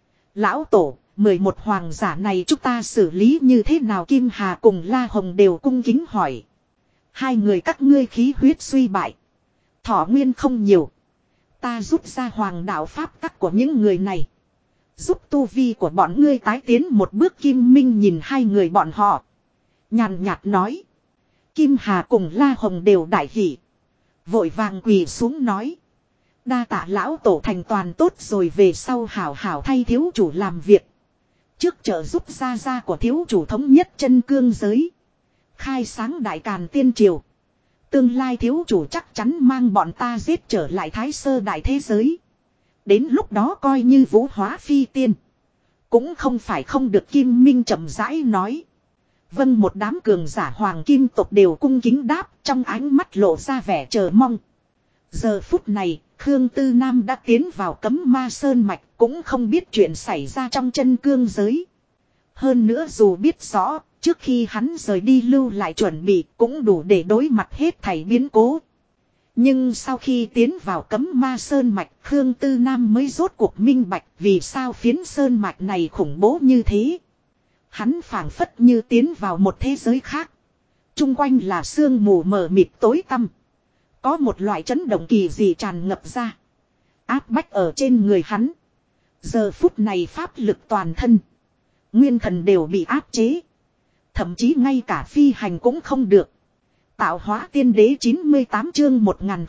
Lão tổ, 11 hoàng giả này chúng ta xử lý như thế nào? Kim Hà cùng La Hồng đều cung kính hỏi. Hai người các ngươi khí huyết suy bại. Thọ nguyên không nhiều. Ta rút ra hoàng đạo pháp tắc của những người này. Giúp tu vi của bọn ngươi tái tiến một bước. Kim Minh nhìn hai người bọn họ. Nhàn nhạt nói. Kim Hà cùng La Hồng đều đại hỉ. Vội vàng quỳ xuống nói. Đa tạ lão tổ thành toàn tốt rồi, về sau hảo hảo thay thiếu chủ làm việc. Trước trợ giúp gia gia của thiếu chủ thống nhất chân cương giới. Khai sáng đại càn tiên triều. Tương lai thiếu chủ chắc chắn mang bọn ta giết trở lại Thái Sơ đại thế giới. Đến lúc đó coi như vũ hóa phi tiên. Cũng không phải không được. Kim Minh chậm rãi nói. Vâng, một đám cường giả hoàng kim tộc đều cung kính đáp, trong ánh mắt lộ ra vẻ chờ mong. Giờ phút này, Khương Tư Nam đã tiến vào cấm ma sơn mạch, cũng không biết chuyện xảy ra trong chân cương giới. Hơn nữa dù biết rõ, trước khi hắn rời đi lưu lại chuẩn bị cũng đủ để đối mặt hết thảy biến cố. Nhưng sau khi tiến vào cấm ma sơn mạch, Khương Tư Nam mới rốt cuộc minh bạch vì sao phiến sơn mạch này khủng bố như thế. Hắn phảng phất như tiến vào một thế giới khác. Trung quanh là sương mù mờ mịt tối tăm. Có một loại chấn động kỳ dị tràn ngập ra. Áp bách ở trên người hắn. Giờ phút này pháp lực toàn thân. Nguyên thần đều bị áp chế. Thậm chí ngay cả phi hành cũng không được. Tạo hóa tiên đế 98 chương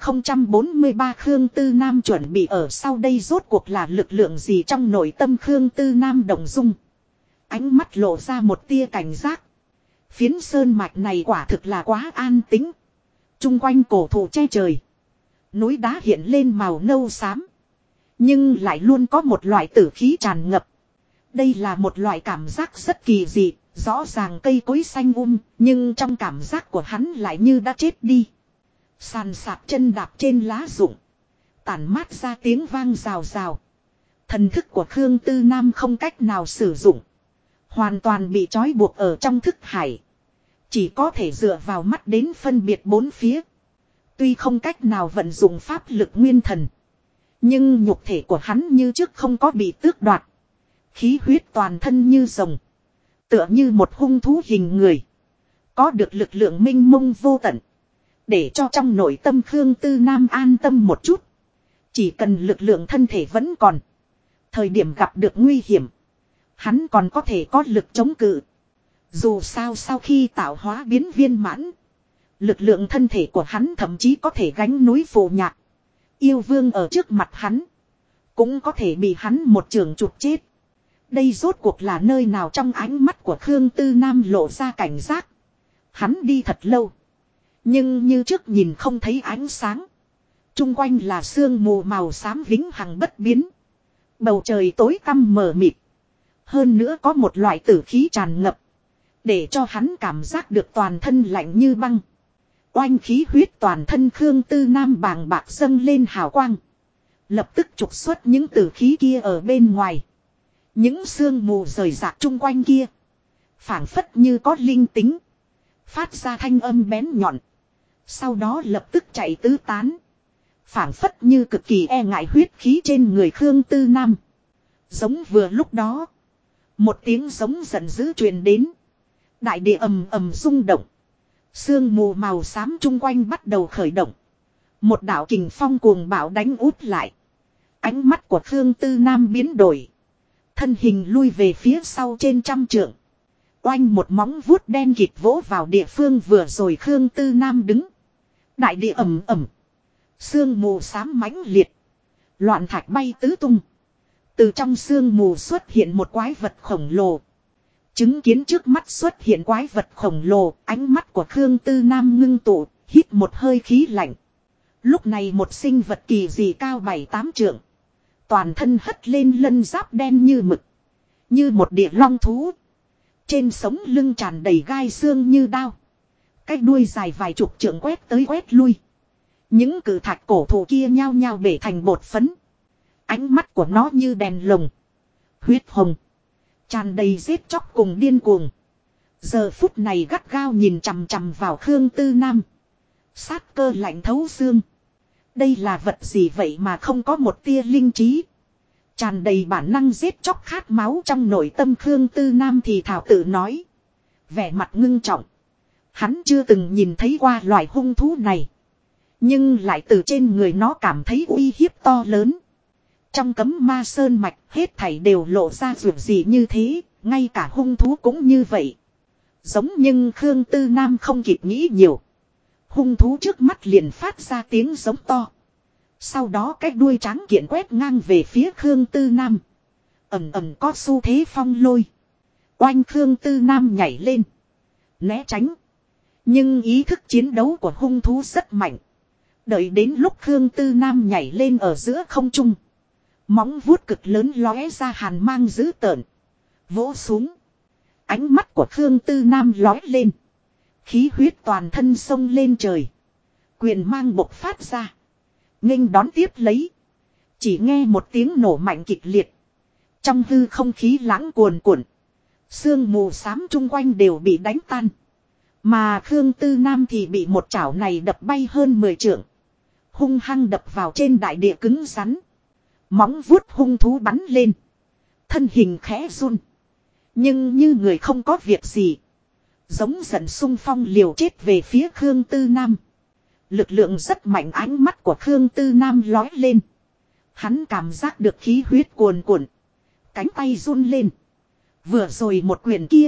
1043 Khương Tư Nam chuẩn bị ở sau đây rốt cuộc là lực lượng gì trong nội tâm Khương Tư Nam động dung. Ánh mắt lộ ra một tia cảnh giác. Phiến sơn mạch này quả thực là quá an tĩnh. Trung quanh cổ thụ che trời. Núi đá hiện lên màu nâu xám. Nhưng lại luôn có một loại tử khí tràn ngập. Đây là một loại cảm giác rất kỳ dị. Rõ ràng cây cối xanh nhưng trong cảm giác của hắn lại như đã chết đi. Sàn sạc chân đạp trên lá rụng. Tản mát ra tiếng vang rào rào. Thần thức của Khương Tư Nam không cách nào sử dụng. Hoàn toàn bị trói buộc ở trong thức hải. Chỉ có thể dựa vào mắt đến phân biệt bốn phía. Tuy không cách nào vận dụng pháp lực nguyên thần. Nhưng nhục thể của hắn như trước không có bị tước đoạt. Khí huyết toàn thân như rồng. Tựa như một hung thú hình người. Có được lực lượng minh mông vô tận. Để cho trong nội tâm Khương Tư Nam an tâm một chút. Chỉ cần lực lượng thân thể vẫn còn. Thời điểm gặp được nguy hiểm. Hắn còn có thể có lực chống cự. Dù sao sau khi tạo hóa biến viên mãn. Lực lượng thân thể của hắn thậm chí có thể gánh núi phù nhạc. Yêu vương ở trước mặt hắn. Cũng có thể bị hắn một trường chụp chết. Đây rốt cuộc là nơi nào trong ánh mắt của Khương Tư Nam lộ ra cảnh giác. Hắn đi thật lâu. Nhưng như trước nhìn không thấy ánh sáng. Trung quanh là sương mù màu xám vĩnh hằng bất biến. Bầu trời tối tăm mờ mịt. Hơn nữa có một loại tử khí tràn ngập. Để cho hắn cảm giác được toàn thân lạnh như băng. Oanh khí huyết toàn thân Khương Tư Nam bàng bạc dâng lên hào quang. Lập tức trục xuất những tử khí kia ở bên ngoài. Những sương mù rời rạc chung quanh kia. Phảng phất như có linh tính. Phát ra thanh âm bén nhọn. Sau đó lập tức chạy tứ tán. Phảng phất như cực kỳ e ngại huyết khí trên người Khương Tư Nam. Giống vừa lúc đó. Một tiếng giống giận dữ truyền đến. Đại địa ầm ầm rung động. Sương mù màu xám chung quanh bắt đầu khởi động. Một đạo kình phong cuồng bạo đánh út lại. Ánh mắt của Khương Tư Nam biến đổi. Thân hình lui về phía sau trên trăm trượng. Oanh một móng vuốt đen kịt vỗ vào địa phương vừa rồi Khương Tư Nam đứng. Đại địa ầm ầm. Sương mù xám mãnh liệt. Loạn thạch bay tứ tung. Từ trong sương mù xuất hiện một quái vật khổng lồ. Chứng kiến trước mắt xuất hiện quái vật khổng lồ, ánh mắt của Khương Tư Nam ngưng tụ, hít một hơi khí lạnh. Lúc này một sinh vật kỳ dị cao 7-8 trượng. Toàn thân hất lên lân giáp đen như mực. Như một địa long thú. Trên sống lưng tràn đầy gai xương như đao. Cái đuôi dài vài chục trượng quét tới quét lui. Những cử thạch cổ thụ kia nhao nhao bể thành bột phấn. Ánh mắt của nó như đèn lồng. Huyết hồng. Tràn đầy giết chóc cùng điên cuồng. Giờ phút này gắt gao nhìn chằm chằm vào Khương Tư Nam. Sát cơ lạnh thấu xương. Đây là vật gì vậy mà không có một tia linh trí. Tràn đầy bản năng giết chóc khát máu trong nội tâm Khương Tư Nam thì thảo tự nói. Vẻ mặt ngưng trọng. Hắn chưa từng nhìn thấy qua loài hung thú này. Nhưng lại từ trên người nó cảm thấy uy hiếp to lớn. Trong cấm ma sơn mạch hết thảy đều lộ ra ruột gì như thế. Ngay cả hung thú cũng như vậy. Giống nhưng Khương Tư Nam không kịp nghĩ nhiều. Hung thú trước mắt liền phát ra tiếng giống to. Sau đó cái đuôi trắng kiện quét ngang về phía Khương Tư Nam. Ầm ầm có xu thế phong lôi. Oanh Khương Tư Nam nhảy lên. Né tránh. Nhưng ý thức chiến đấu của hung thú rất mạnh. Đợi đến lúc Khương Tư Nam nhảy lên ở giữa không trung. Móng vuốt cực lớn lóe ra hàn mang dữ tợn. Vỗ xuống. Ánh mắt của Khương Tư Nam lói lên. Khí huyết toàn thân sông lên trời. Quyền mang bộc phát ra. Nghênh đón tiếp lấy. Chỉ nghe một tiếng nổ mạnh kịch liệt. Trong hư không khí lãng cuồn cuộn. Sương mù xám chung quanh đều bị đánh tan. Mà Khương Tư Nam thì bị một chảo này đập bay hơn 10 trượng. Hung hăng đập vào trên đại địa cứng rắn. Móng vuốt hung thú bắn lên. Thân hình khẽ run. Nhưng như người không có việc gì. Giống giận xung phong liều chết về phía Khương Tư Nam. Lực lượng rất mạnh, ánh mắt của Khương Tư Nam lói lên. Hắn cảm giác được khí huyết cuồn cuộn. Cánh tay run lên. Vừa rồi một quyền kia.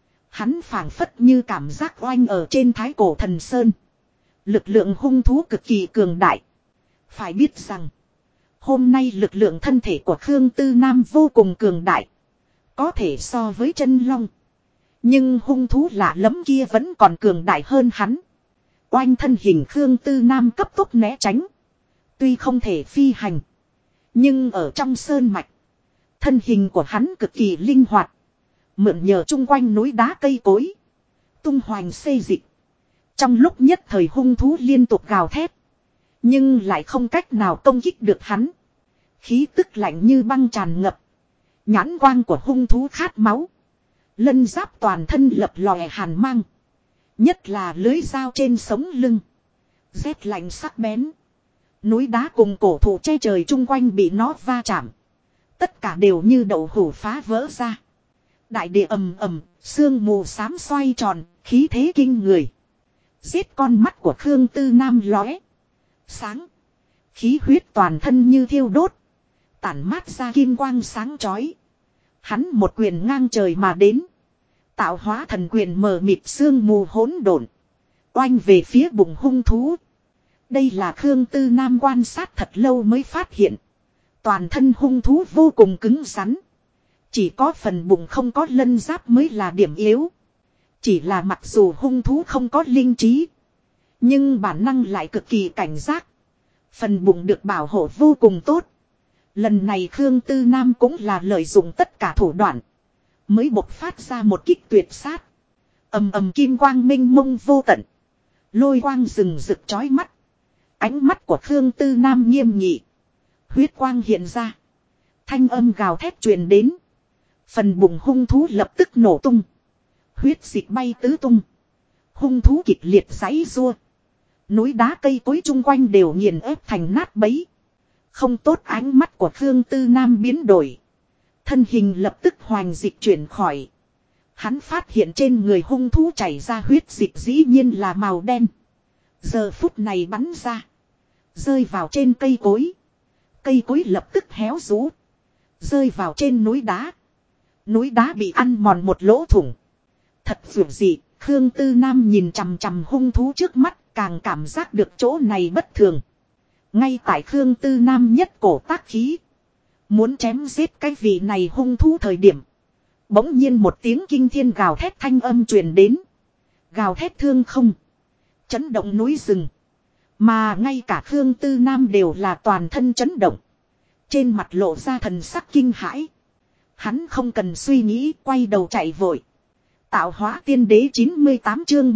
Hắn phảng phất như cảm giác oanh ở trên thái cổ thần sơn. Lực lượng hung thú cực kỳ cường đại. Phải biết rằng. Hôm nay lực lượng thân thể của Khương Tư Nam vô cùng cường đại. Có thể so với chân long. Nhưng hung thú lạ lẫm kia vẫn còn cường đại hơn hắn. Oanh thân hình Khương Tư Nam cấp tốc né tránh. Tuy không thể phi hành. Nhưng ở trong sơn mạch. Thân hình của hắn cực kỳ linh hoạt. Mượn nhờ chung quanh núi đá cây cối. Tung hoành xê dịch. Trong lúc nhất thời hung thú liên tục gào thét. Nhưng lại không cách nào công kích được hắn. Khí tức lạnh như băng tràn ngập. Nhãn quang của hung thú khát máu. Lân giáp toàn thân lập lòe hàn mang. Nhất là lưới dao trên sống lưng. Rét lạnh sắc bén. Núi đá cùng cổ thụ che trời chung quanh bị nó va chạm. Tất cả đều như đậu hũ phá vỡ ra. Đại địa ầm ầm, sương mù xám xoay tròn, khí thế kinh người. Giết con mắt của Khương Tư Nam lóe. Sáng. Khí huyết toàn thân như thiêu đốt. Tản mát ra kim quang sáng chói. Hắn một quyền ngang trời mà đến. Tạo hóa thần quyền mờ mịt sương mù hỗn độn. Oanh về phía bụng hung thú. Đây là Khương Tư Nam quan sát thật lâu mới phát hiện. Toàn thân hung thú vô cùng cứng rắn. Chỉ có phần bụng không có lân giáp mới là điểm yếu. Chỉ là mặc dù hung thú không có linh trí. Nhưng bản năng lại cực kỳ cảnh giác. Phần bụng được bảo hộ vô cùng tốt. Lần này Khương Tư Nam cũng là lợi dụng tất cả thủ đoạn. Mới bộc phát ra một kích tuyệt sát. Ầm ầm kim quang minh mông vô tận. Lôi quang rừng rực chói mắt. Ánh mắt của Khương Tư Nam nghiêm nghị. Huyết quang hiện ra. Thanh âm gào thét truyền đến. Phần bụng hung thú lập tức nổ tung. Huyết dịch bay tứ tung. Hung thú kịch liệt giãy giụa. Núi đá cây cối chung quanh đều nghiền ép thành nát bấy. Không tốt, ánh mắt của Khương Tư Nam biến đổi. Thân hình lập tức hoành dịch chuyển khỏi. Hắn phát hiện trên người hung thú chảy ra huyết dịch dĩ nhiên là màu đen. Giờ phút này bắn ra. Rơi vào trên cây cối. Cây cối lập tức héo rũ. Rơi vào trên núi đá. Núi đá bị ăn mòn một lỗ thủng. Thật dường gì, Khương Tư Nam nhìn chằm chằm hung thú trước mắt, càng cảm giác được chỗ này bất thường. Ngay tại Khương Tư Nam nhất cổ tác khí. Muốn chém giết cái vị này hung thú thời điểm. Bỗng nhiên một tiếng kinh thiên gào thét thanh âm truyền đến. Gào thét thương không. Chấn động núi rừng. Mà ngay cả Khương Tư Nam đều là toàn thân chấn động. Trên mặt lộ ra thần sắc kinh hãi. Hắn không cần suy nghĩ, quay đầu chạy vội. Tạo hóa tiên đế 98 chương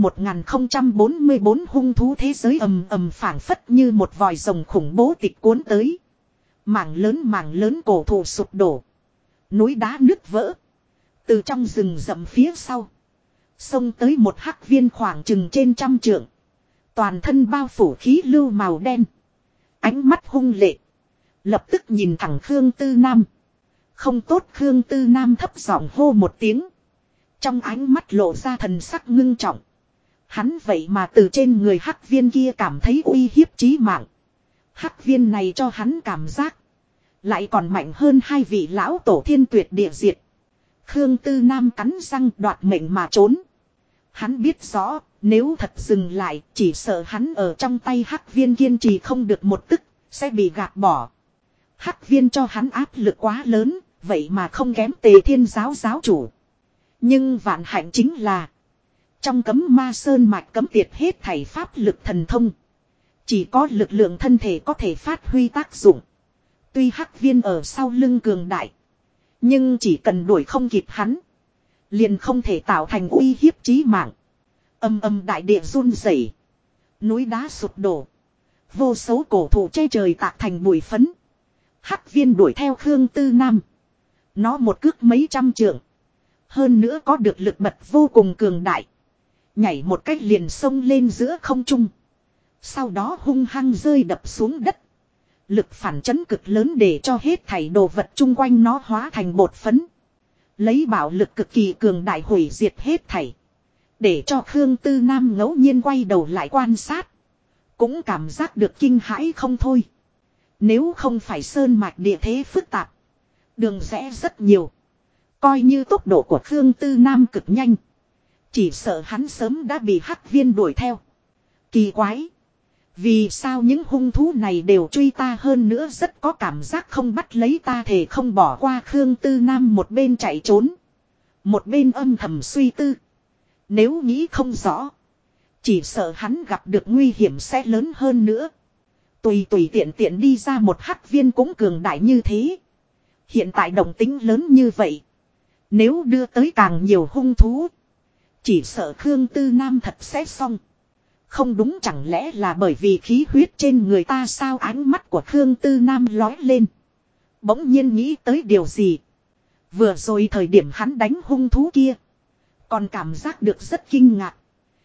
1044 hung thú thế giới ầm ầm phảng phất như một vòi rồng khủng bố tịch cuốn tới. Mảng lớn cổ thụ sụp đổ. Núi đá nứt vỡ. Từ trong rừng rậm phía sau. Xông tới một hắc viên khoảng chừng trên 100 trượng. Toàn thân bao phủ khí lưu màu đen. Ánh mắt hung lệ. Lập tức nhìn thẳng Khương Tư Nam. Không tốt, Khương Tư Nam thấp giọng hô một tiếng. Trong ánh mắt lộ ra thần sắc ngưng trọng. Hắn vậy mà từ trên người hắc viên kia cảm thấy uy hiếp chí mạng. Hắc viên này cho hắn cảm giác. Lại còn mạnh hơn hai vị lão tổ thiên tuyệt địa diệt. Khương Tư Nam cắn răng đoạt mệnh mà trốn. Hắn biết rõ, nếu thật dừng lại, chỉ sợ hắn ở trong tay hắc viên kiên trì không được một tức, sẽ bị gạt bỏ. Hắc viên cho hắn áp lực quá lớn, vậy mà không kém Tề Thiên giáo giáo chủ. Nhưng vạn hạnh chính là, trong cấm ma sơn mạch cấm tiệt hết thảy pháp lực thần thông. Chỉ có lực lượng thân thể có thể phát huy tác dụng. Tuy hắc viên ở sau lưng cường đại, nhưng chỉ cần đuổi không kịp hắn, liền không thể tạo thành uy hiếp chí mạng. Âm âm đại địa run rẩy, núi đá sụp đổ, vô số cổ thụ che trời tạc thành bụi phấn. Hắc viên đuổi theo Khương Tư Nam. Nó một cước mấy trăm trượng. Hơn nữa có được lực bật vô cùng cường đại. Nhảy một cách liền xông lên giữa không trung. Sau đó hung hăng rơi đập xuống đất. Lực phản chấn cực lớn để cho hết thảy đồ vật chung quanh nó hóa thành bột phấn. Lấy bạo lực cực kỳ cường đại hủy diệt hết thảy. Để cho Khương Tư Nam ngẫu nhiên quay đầu lại quan sát. Cũng cảm giác được kinh hãi không thôi. Nếu không phải sơn mạch địa thế phức tạp. Đường rẽ rất nhiều. Coi như tốc độ của Khương Tư Nam cực nhanh. Chỉ sợ hắn sớm đã bị hắc viên đuổi theo. Kỳ quái. Vì sao những hung thú này đều truy ta, hơn nữa rất có cảm giác không bắt lấy ta, thể không bỏ qua. Khương Tư Nam một bên chạy trốn, một bên âm thầm suy tư. Nếu nghĩ không rõ, chỉ sợ hắn gặp được nguy hiểm sẽ lớn hơn nữa. Tùy tiện tiện đi ra một hắc viên cũng cường đại như thế. Hiện tại động tính lớn như vậy. Nếu đưa tới càng nhiều hung thú, chỉ sợ Khương Tư Nam thật sẽ xong. Không đúng, chẳng lẽ là bởi vì khí huyết trên người ta sao? Ánh mắt của Khương Tư Nam lói lên. Bỗng nhiên nghĩ tới điều gì. Vừa rồi thời điểm hắn đánh hung thú kia, còn cảm giác được rất kinh ngạc.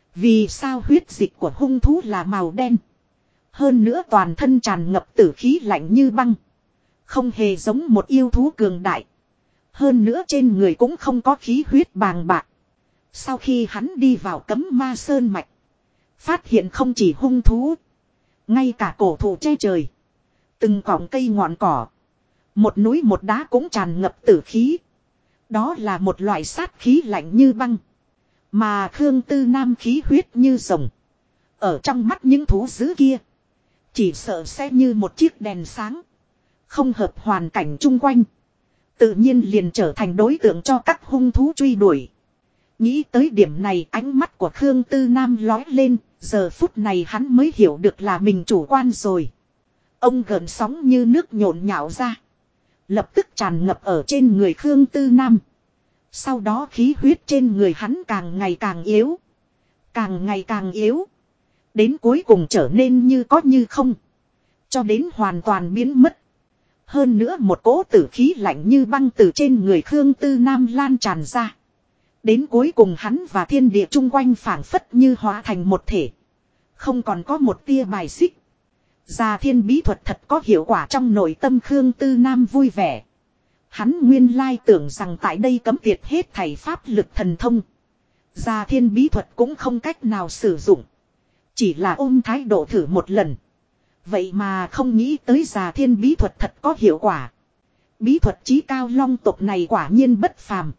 Vì sao huyết dịch của hung thú là màu đen? Hơn nữa toàn thân tràn ngập tử khí lạnh như băng. Không hề giống một yêu thú cường đại. Hơn nữa trên người cũng không có khí huyết bàng bạc. Sau khi hắn đi vào Cấm Ma Sơn Mạch, phát hiện không chỉ hung thú, ngay cả cổ thụ che trời, từng cọng cây ngọn cỏ, một núi một đá cũng tràn ngập tử khí. Đó là một loại sát khí lạnh như băng. Mà Khương Tư Nam khí huyết như rồng. Ở trong mắt những thú dữ kia, chỉ sợ sẽ như một chiếc đèn sáng. Không hợp hoàn cảnh chung quanh, tự nhiên liền trở thành đối tượng cho các hung thú truy đuổi. Nghĩ tới điểm này, ánh mắt của Khương Tư Nam lói lên. Giờ phút này hắn mới hiểu được là mình chủ quan rồi. Ông gợn sóng như nước nhộn nhạo ra, lập tức tràn ngập ở trên người Khương Tư Nam. Sau đó khí huyết trên người hắn càng ngày càng yếu. Càng ngày càng yếu. Đến cuối cùng trở nên như có như không. Cho đến hoàn toàn biến mất. Hơn nữa một cỗ tử khí lạnh như băng từ trên người Khương Tư Nam lan tràn ra. Đến cuối cùng hắn và thiên địa chung quanh phảng phất như hóa thành một thể. Không còn có một tia bài xích. Già thiên bí thuật thật có hiệu quả. Trong nội tâm Khương Tư Nam vui vẻ. Hắn nguyên lai tưởng rằng tại đây cấm tiệt hết thảy pháp lực thần thông. Già thiên bí thuật cũng không cách nào sử dụng. Chỉ là ôm thái độ thử một lần. Vậy mà không nghĩ tới già thiên bí thuật thật có hiệu quả. Bí thuật chí cao long tộc này quả nhiên bất phàm.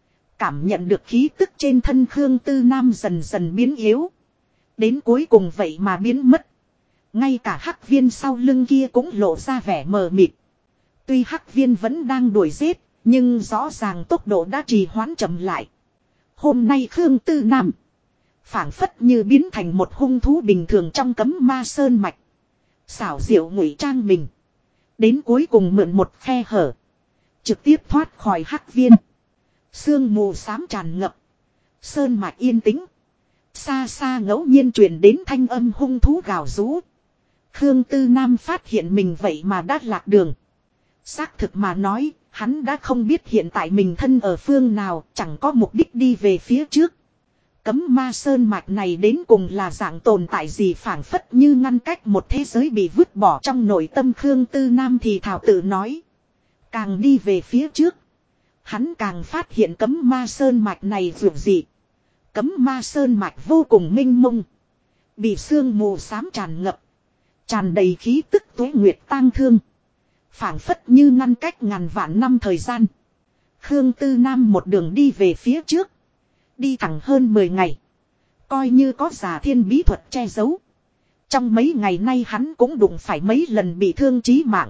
Cảm nhận được khí tức trên thân Khương Tư Nam dần dần biến yếu. Đến cuối cùng vậy mà biến mất. Ngay cả hắc viên sau lưng kia cũng lộ ra vẻ mờ mịt. Tuy hắc viên vẫn đang đuổi giết, nhưng rõ ràng tốc độ đã trì hoãn chậm lại. Hôm nay Khương Tư Nam phảng phất như biến thành một hung thú bình thường trong Cấm Ma Sơn Mạch. Xảo diệu ngụy trang mình. Đến cuối cùng mượn một khe hở, trực tiếp thoát khỏi hắc viên. Sương mù xám tràn ngập. Sơn mạch yên tĩnh. Xa xa ngẫu nhiên truyền đến thanh âm hung thú gào rú. Khương Tư Nam phát hiện mình vậy mà đã lạc đường. Xác thực mà nói, hắn đã không biết hiện tại mình thân ở phương nào, chẳng có mục đích đi về phía trước. Cấm Ma Sơn mạch này đến cùng là dạng tồn tại gì, phảng phất như ngăn cách một thế giới bị vứt bỏ. Trong nội tâm Khương Tư Nam thì thảo tự nói. Càng đi về phía trước, hắn càng phát hiện Cấm Ma Sơn mạch này dường dị. Cấm Ma Sơn mạch vô cùng mênh mông, bị sương mù xám tràn ngập, tràn đầy khí tức tuế nguyệt tang thương, phảng phất như ngăn cách ngàn vạn năm thời gian. Khương Tư Nam một đường đi về phía trước, đi thẳng hơn 10 ngày. Coi như có già thiên bí thuật che giấu, trong mấy ngày nay hắn cũng đụng phải mấy lần bị thương chí mạng.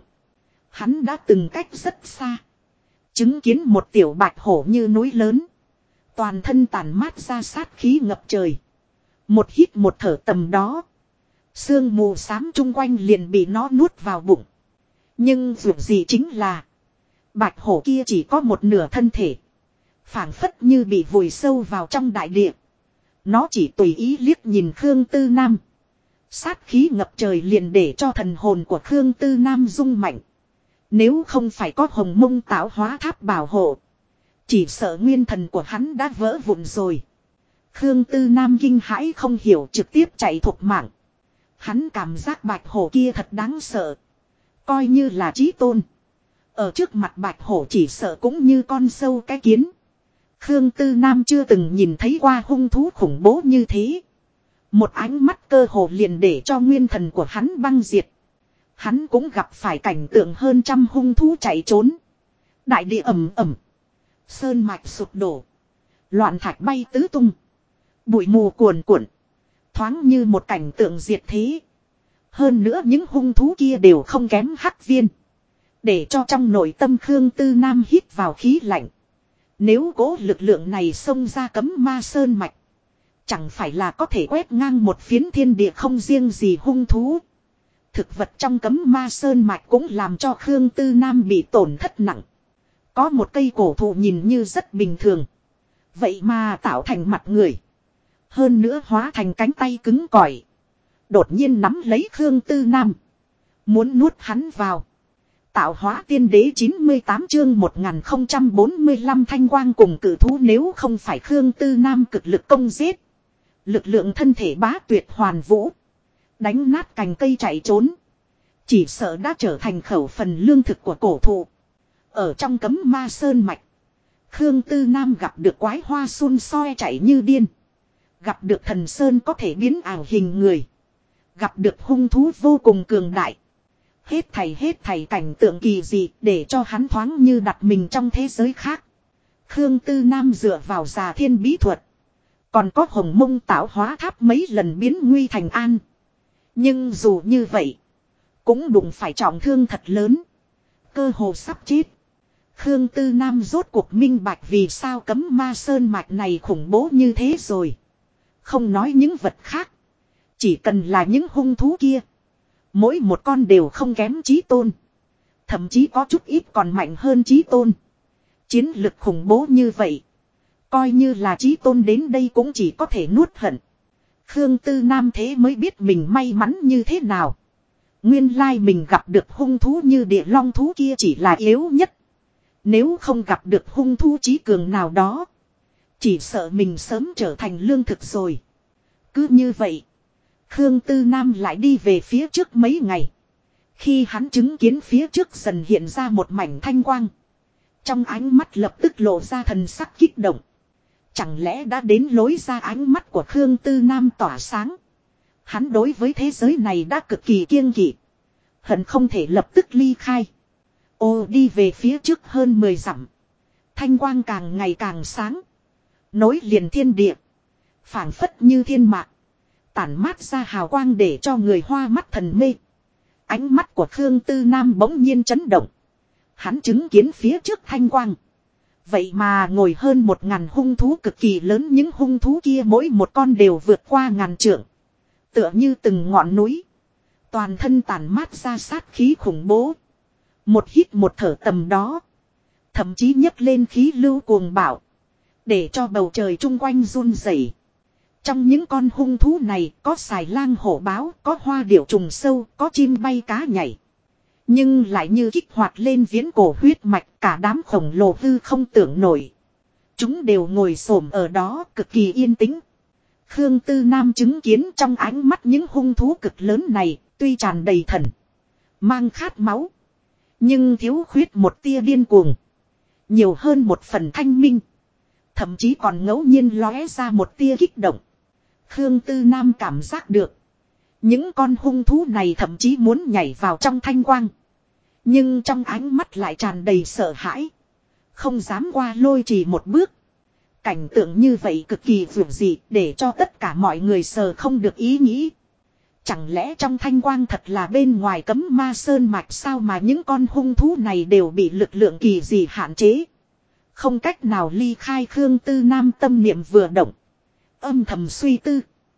Hắn đã từng cách rất xa, chứng kiến một tiểu bạch hổ như núi lớn, toàn thân tản mát ra sát khí ngập trời. Một hít một thở tầm đó, sương mù xám chung quanh liền bị nó nuốt vào bụng. Nhưng dù gì chính là bạch hổ kia chỉ có một nửa thân thể, Phảng phất như bị vùi sâu vào trong đại địa. Nó chỉ tùy ý liếc nhìn Khương Tư Nam. Sát khí ngập trời liền để cho thần hồn của Khương Tư Nam rung mạnh. Nếu không phải có Hồng Mông tạo hóa tháp bảo hộ, chỉ sợ nguyên thần của hắn đã vỡ vụn rồi. Khương Tư Nam kinh hãi không hiểu, trực tiếp chạy thục mạng. Hắn cảm giác bạch hổ kia thật đáng sợ. Coi như là chí tôn, ở trước mặt bạch hổ chỉ sợ cũng như con sâu cái kiến. Khương Tư Nam chưa từng nhìn thấy qua hung thú khủng bố như thế. Một ánh mắt cơ hồ liền để cho nguyên thần của hắn băng diệt. Hắn cũng gặp phải cảnh tượng hơn trăm hung thú chạy trốn. Đại địa ầm ầm, sơn mạch sụp đổ, loạn thạch bay tứ tung, bụi mù cuồn cuộn, thoáng như một cảnh tượng diệt thế. Hơn nữa những hung thú kia đều không kém Hắc Viên, để cho trong nội tâm Khương Tư Nam hít vào khí lạnh. Nếu cố lực lượng này xông ra cấm ma sơn mạch, chẳng phải là có thể quét ngang một phiến thiên địa không riêng gì hung thú. Thực vật trong cấm ma sơn mạch cũng làm cho Khương Tư Nam bị tổn thất nặng. Có một cây cổ thụ nhìn như rất bình thường, vậy mà tạo thành mặt người. Hơn nữa hóa thành cánh tay cứng cỏi, đột nhiên nắm lấy Khương Tư Nam, muốn nuốt hắn vào. Tạo hóa tiên đế 98 chương 1045 thanh quang cùng cử thú. Nếu không phải Khương Tư Nam cực lực công giết, lực lượng thân thể bá tuyệt hoàn vũ, đánh nát cành cây chạy trốn, chỉ sợ đã trở thành khẩu phần lương thực của cổ thụ. Ở trong cấm ma sơn mạch, Khương Tư Nam gặp được quái hoa xun soi chạy như điên, gặp được thần sơn có thể biến ảo hình người, gặp được hung thú vô cùng cường đại. Hết thảy cảnh tượng kỳ dị để cho hắn thoáng như đặt mình trong thế giới khác. Khương Tư Nam dựa vào già thiên bí thuật, còn có Hồng Mông tạo hóa tháp mấy lần biến nguy thành an. Nhưng dù như vậy, cũng đụng phải trọng thương thật lớn, cơ hồ sắp chết. Khương Tư Nam rốt cuộc minh bạch vì sao cấm ma sơn mạch này khủng bố như thế rồi. Không nói những vật khác, chỉ cần là những hung thú kia, mỗi một con đều không kém chí tôn, thậm chí có chút ít còn mạnh hơn chí tôn. Chiến lực khủng bố như vậy, coi như là chí tôn đến đây cũng chỉ có thể nuốt hận. Khương Tư Nam thế mới biết mình may mắn như thế nào. Nguyên lai mình gặp được hung thú như địa long thú kia chỉ là yếu nhất. Nếu không gặp được hung thú chí cường nào đó, chỉ sợ mình sớm trở thành lương thực rồi. Cứ như vậy, Khương Tư Nam lại đi về phía trước mấy ngày. Khi hắn chứng kiến phía trước dần hiện ra một mảnh thanh quang, trong ánh mắt lập tức lộ ra thần sắc kích động. Chẳng lẽ đã đến lối ra? Ánh mắt của Khương Tư Nam tỏa sáng. Hắn đối với thế giới này đã cực kỳ kiêng kỵ, hận không thể lập tức ly khai. Ô, đi về phía trước hơn 10 dặm, thanh quang càng ngày càng sáng, nối liền thiên địa, phảng phất như thiên mạc, tản mát ra hào quang để cho người hoa mắt thần mê. Ánh mắt của Khương Tư Nam bỗng nhiên chấn động. Hắn chứng kiến phía trước thanh quang, vậy mà ngồi hơn 1000 hung thú cực kỳ lớn. Những hung thú kia mỗi một con đều vượt qua 1000 trượng, tựa như từng ngọn núi, toàn thân tản mát ra sát khí khủng bố. Một hít một thở tầm đó, thậm chí nhấc lên khí lưu cuồng bạo, để cho bầu trời chung quanh run rẩy. Trong những con hung thú này có xài lang hổ báo, có hoa điểu trùng sâu, có chim bay cá nhảy. Nhưng lại như kích hoạt lên viễn cổ huyết mạch, cả đám khổng lồ hư không tưởng nổi. Chúng đều ngồi xổm ở đó cực kỳ yên tĩnh. Khương Tư Nam chứng kiến trong ánh mắt những hung thú cực lớn này, tuy tràn đầy thần, mang khát máu, nhưng thiếu khuyết một tia điên cuồng, nhiều hơn một phần thanh minh, thậm chí còn ngẫu nhiên lóe ra một tia kích động. Khương Tư Nam cảm giác được, những con hung thú này thậm chí muốn nhảy vào trong thanh quang, nhưng trong ánh mắt lại tràn đầy sợ hãi, không dám qua lôi chỉ một bước. Cảnh tượng như vậy cực kỳ vượt dị, để cho tất cả mọi người sờ không được ý nghĩ. Chẳng lẽ trong thanh quang thật là bên ngoài cấm ma sơn mạch sao mà những con hung thú này đều bị lực lượng kỳ dị hạn chế, không cách nào ly khai. Khương Tư Nam tâm niệm vừa động, âm thầm suy tư.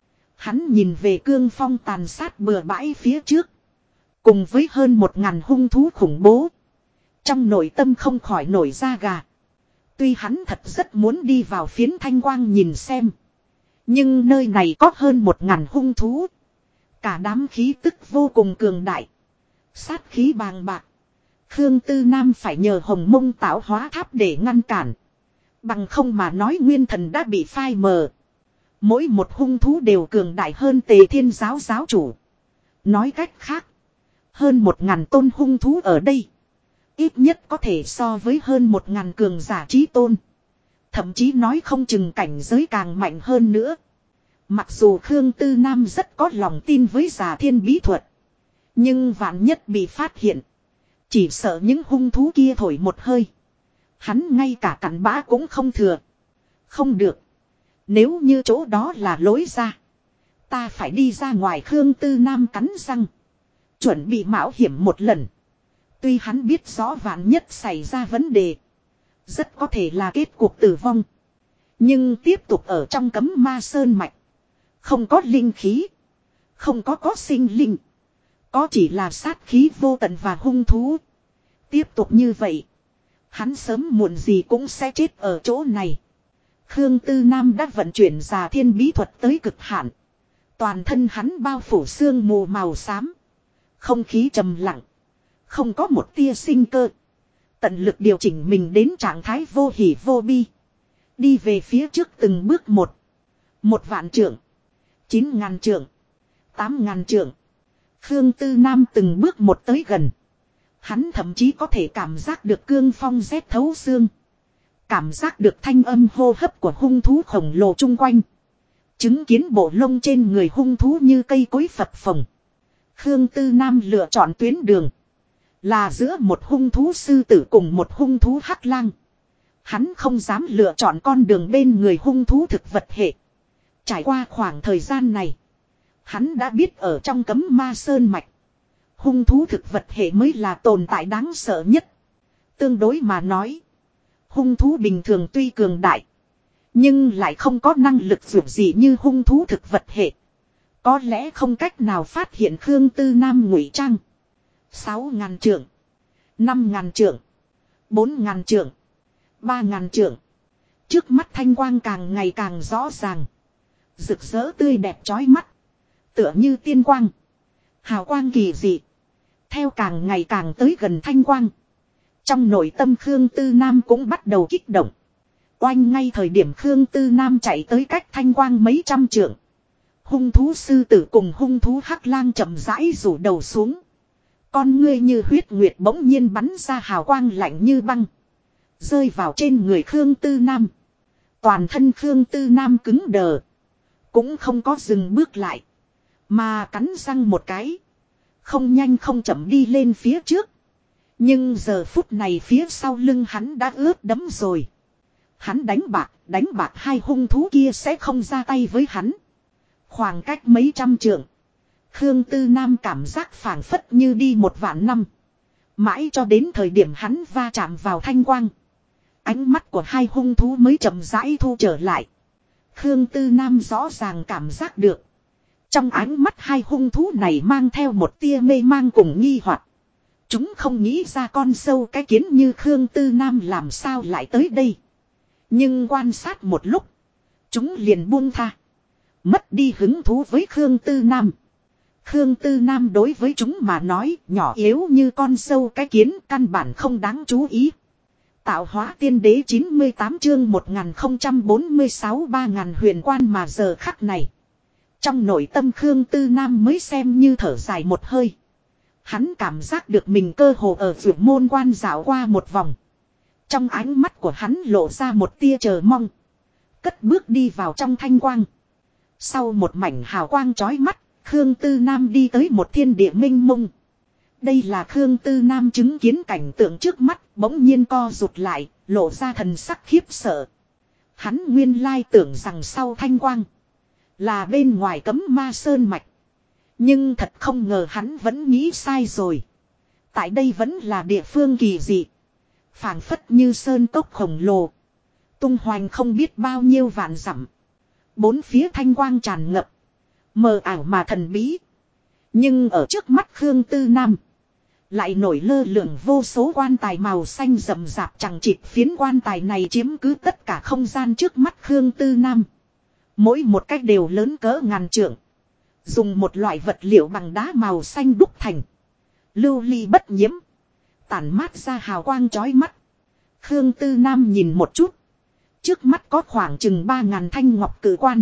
Hắn nhìn về cương phong tàn sát bừa bãi phía trước, cùng với hơn 1000 hung thú khủng bố, trong nội tâm không khỏi nổi da gà. Tuy hắn thật rất muốn đi vào phiến thanh quang nhìn xem. Nhưng nơi này có hơn 1000 hung thú. Cả đám khí tức vô cùng cường đại. Sát khí bàng bạc. Khương Tư Nam phải nhờ Hồng Mông tạo hóa tháp để ngăn cản. Bằng không mà nói nguyên thần đã bị phai mờ. Mỗi một hung thú đều cường đại hơn Tề Thiên giáo giáo chủ. Nói cách khác. Hơn 1000 tôn hung thú ở đây. Ít nhất có thể so với hơn 1000 cường giả trí tôn. Thậm chí nói không chừng cảnh giới càng mạnh hơn nữa. Mặc dù Khương Tư Nam rất có lòng tin với giả thiên bí thuật. Nhưng vạn nhất bị phát hiện. Chỉ sợ những hung thú kia thổi một hơi. Hắn ngay cả cặn bã cũng không thừa. Không được. Nếu như chỗ đó là lối ra. Ta phải đi ra ngoài. Khương Tư Nam cắn răng. Chuẩn bị mạo hiểm một lần. Tuy hắn biết rõ vạn nhất xảy ra vấn đề. Rất có thể là kết cuộc tử vong. Nhưng tiếp tục ở trong cấm ma sơn mạch. Không có linh khí. Không có sinh linh. Có chỉ là sát khí vô tận và hung thú. Tiếp tục như vậy. Hắn sớm muộn gì cũng sẽ chết ở chỗ này. Khương Tư Nam đã vận chuyển giả thiên bí thuật tới cực hạn. Toàn thân hắn bao phủ sương mù màu xám. Không khí trầm lặng. Không có một tia sinh cơ. Tận lực điều chỉnh mình đến trạng thái vô hỉ vô bi. Đi về phía trước từng bước một. 1.000 trượng. 9.000 trượng. 8.000 trượng. Khương Tư Nam từng bước một tới gần. Hắn thậm chí có thể cảm giác được cương phong rét thấu xương. Cảm giác được thanh âm hô hấp của hung thú khổng lồ chung quanh. Chứng kiến bộ lông trên người hung thú như cây cối phập phồng. Khương Tư Nam lựa chọn tuyến đường. Là giữa một hung thú sư tử cùng một hung thú hắc lang. Hắn không dám lựa chọn con đường bên người hung thú thực vật hệ. Trải qua khoảng thời gian này. Hắn đã biết ở trong cấm ma sơn mạch. Hung thú thực vật hệ mới là tồn tại đáng sợ nhất. Tương đối mà nói. Hung thú bình thường tuy cường đại. Nhưng lại không có năng lực dù gì như hung thú thực vật hệ. Có lẽ không cách nào phát hiện Khương Tư Nam ngụy trang. 6.000 trượng. 5.000 trượng. 4.000 trượng. 3.000 trượng. Trước mắt thanh quang càng ngày càng rõ ràng. Rực rỡ tươi đẹp chói mắt. Tựa như tiên quang. Hào quang kỳ dị. Theo càng ngày càng tới gần thanh quang. Trong nội tâm Khương Tư Nam cũng bắt đầu kích động. Oanh ngay thời điểm Khương Tư Nam chạy tới cách thanh quang mấy trăm trượng. Hung thú sư tử cùng hung thú hắc lang chậm rãi rủ đầu xuống. Con ngươi như huyết nguyệt bỗng nhiên bắn ra hào quang lạnh như băng. Rơi vào trên người Khương Tư Nam. Toàn thân Khương Tư Nam cứng đờ. Cũng không có dừng bước lại. Mà cắn răng một cái. Không nhanh không chậm đi lên phía trước. Nhưng giờ phút này phía sau lưng hắn đã ướt đẫm rồi. Hắn đánh bạc hai hung thú kia sẽ không ra tay với hắn. Khoảng cách mấy trăm trượng. Khương Tư Nam cảm giác phảng phất như đi 1.000 năm. Mãi cho đến thời điểm hắn va chạm vào thanh quang. Ánh mắt của hai hung thú mới chậm rãi thu trở lại. Khương Tư Nam rõ ràng cảm giác được. Trong ánh mắt hai hung thú này mang theo một tia mê mang cùng nghi hoặc. Chúng không nghĩ ra con sâu cái kiến như Khương Tư Nam làm sao lại tới đây. Nhưng quan sát một lúc. Chúng liền buông tha. Mất đi hứng thú với Khương Tư Nam. Khương Tư Nam đối với chúng mà nói nhỏ yếu như con sâu cái kiến căn bản không đáng chú ý. Tạo hóa tiên đế 98 chương 1046 3000 huyền quan mà giờ khắc này. Trong nội tâm Khương Tư Nam mới xem như thở dài một hơi. Hắn cảm giác được mình cơ hồ ở vượt môn quan dạo qua một vòng. Trong ánh mắt của hắn lộ ra một tia chờ mong. Cất bước đi vào trong thanh quang. Sau một mảnh hào quang chói mắt, Khương Tư Nam đi tới một thiên địa minh mông. Đây là Khương Tư Nam chứng kiến cảnh tượng trước mắt, bỗng nhiên co rụt lại, lộ ra thần sắc khiếp sợ. Hắn nguyên lai tưởng rằng sau thanh quang là bên ngoài cấm ma sơn mạch. Nhưng thật không ngờ hắn vẫn nghĩ sai rồi. Tại đây vẫn là địa phương kỳ dị. Phảng phất như sơn cốc khổng lồ. Tung hoành không biết bao nhiêu vạn dặm. Bốn phía thanh quang tràn ngập. Mờ ảo mà thần bí. Nhưng ở trước mắt Khương Tư Nam Lại nổi lơ lửng vô số quan tài màu xanh rậm rạp chẳng chịt, phiến quan tài này chiếm cứ tất cả không gian trước mắt Khương Tư Nam. Mỗi một cách đều lớn cỡ ngàn trượng. Dùng một loại vật liệu bằng đá màu xanh đúc thành. Lưu ly bất nhiễm. Tản mát ra hào quang chói mắt. Khương Tư Nam nhìn một chút. Trước mắt có khoảng chừng 3.000 thanh ngọc cử quan.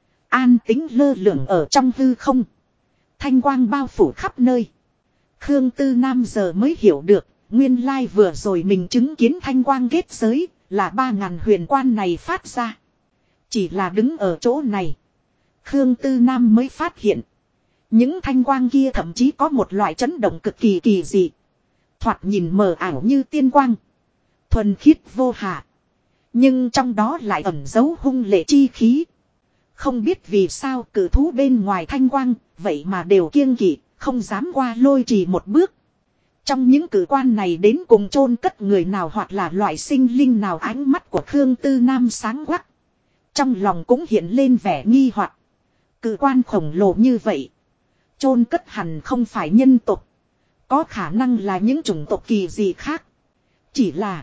An tĩnh lơ lửng ở trong hư không. Thanh quang bao phủ khắp nơi. Khương Tư Nam giờ mới hiểu được. Nguyên lai vừa rồi mình chứng kiến thanh quang kết giới. Là 3.000 huyền quan này phát ra. Chỉ là đứng ở chỗ này. Khương Tư Nam mới phát hiện. Những thanh quang kia thậm chí có một loại chấn động cực kỳ kỳ dị. Thoạt nhìn mờ ảo như tiên quang. Thuần khiết vô hạ. Nhưng trong đó lại ẩn giấu hung lệ chi khí. Không biết vì sao cử thú bên ngoài thanh quang. Vậy mà đều kiêng kỵ. Không dám qua lôi trì một bước. Trong những cử quan này đến cùng chôn cất người nào hoặc là loại sinh linh nào, ánh mắt của Khương Tư Nam sáng quắc. Trong lòng cũng hiện lên vẻ nghi hoặc. Cử quan khổng lồ như vậy. Chôn cất hẳn không phải nhân tộc. Có khả năng là những chủng tộc kỳ gì khác. Chỉ là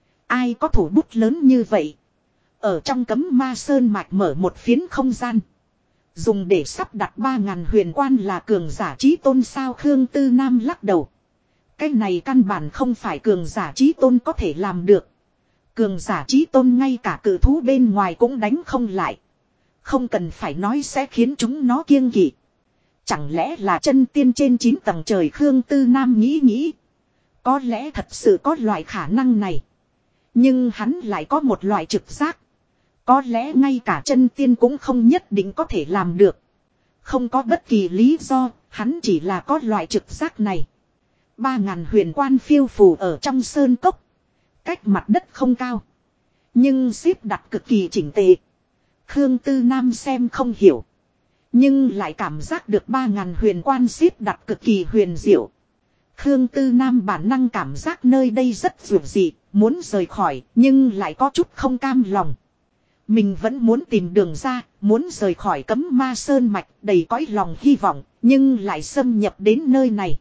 ai có thủ bút lớn như vậy. Ở trong cấm ma sơn mạch mở một phiến không gian. Dùng để sắp đặt 3.000 huyền quan là cường giả chí tôn sao? Khương Tư Nam lắc đầu. Cái này căn bản không phải cường giả chí tôn có thể làm được. Cường giả chí tôn ngay cả cử thú bên ngoài cũng đánh không lại. Không cần phải nói sẽ khiến chúng nó kiêng kỵ. Chẳng lẽ là chân tiên trên 9 tầng trời? Khương Tư Nam nghĩ. Có lẽ thật sự có loại khả năng này. Nhưng hắn lại có một loại trực giác. Có lẽ ngay cả chân tiên cũng không nhất định có thể làm được. Không có bất kỳ lý do, hắn chỉ là có loại trực giác này. 3.000 huyền quan phiêu phù ở trong sơn cốc. Cách mặt đất không cao. Nhưng xếp đặt cực kỳ chỉnh tề. Khương Tư Nam xem không hiểu. Nhưng lại cảm giác được 3.000 huyền quan xếp đặt cực kỳ huyền diệu. Khương Tư Nam bản năng cảm giác nơi đây rất dường dị, muốn rời khỏi, nhưng lại có chút không cam lòng. Mình vẫn muốn tìm đường ra, muốn rời khỏi cấm ma sơn mạch, đầy cõi lòng hy vọng, nhưng lại xâm nhập đến nơi này.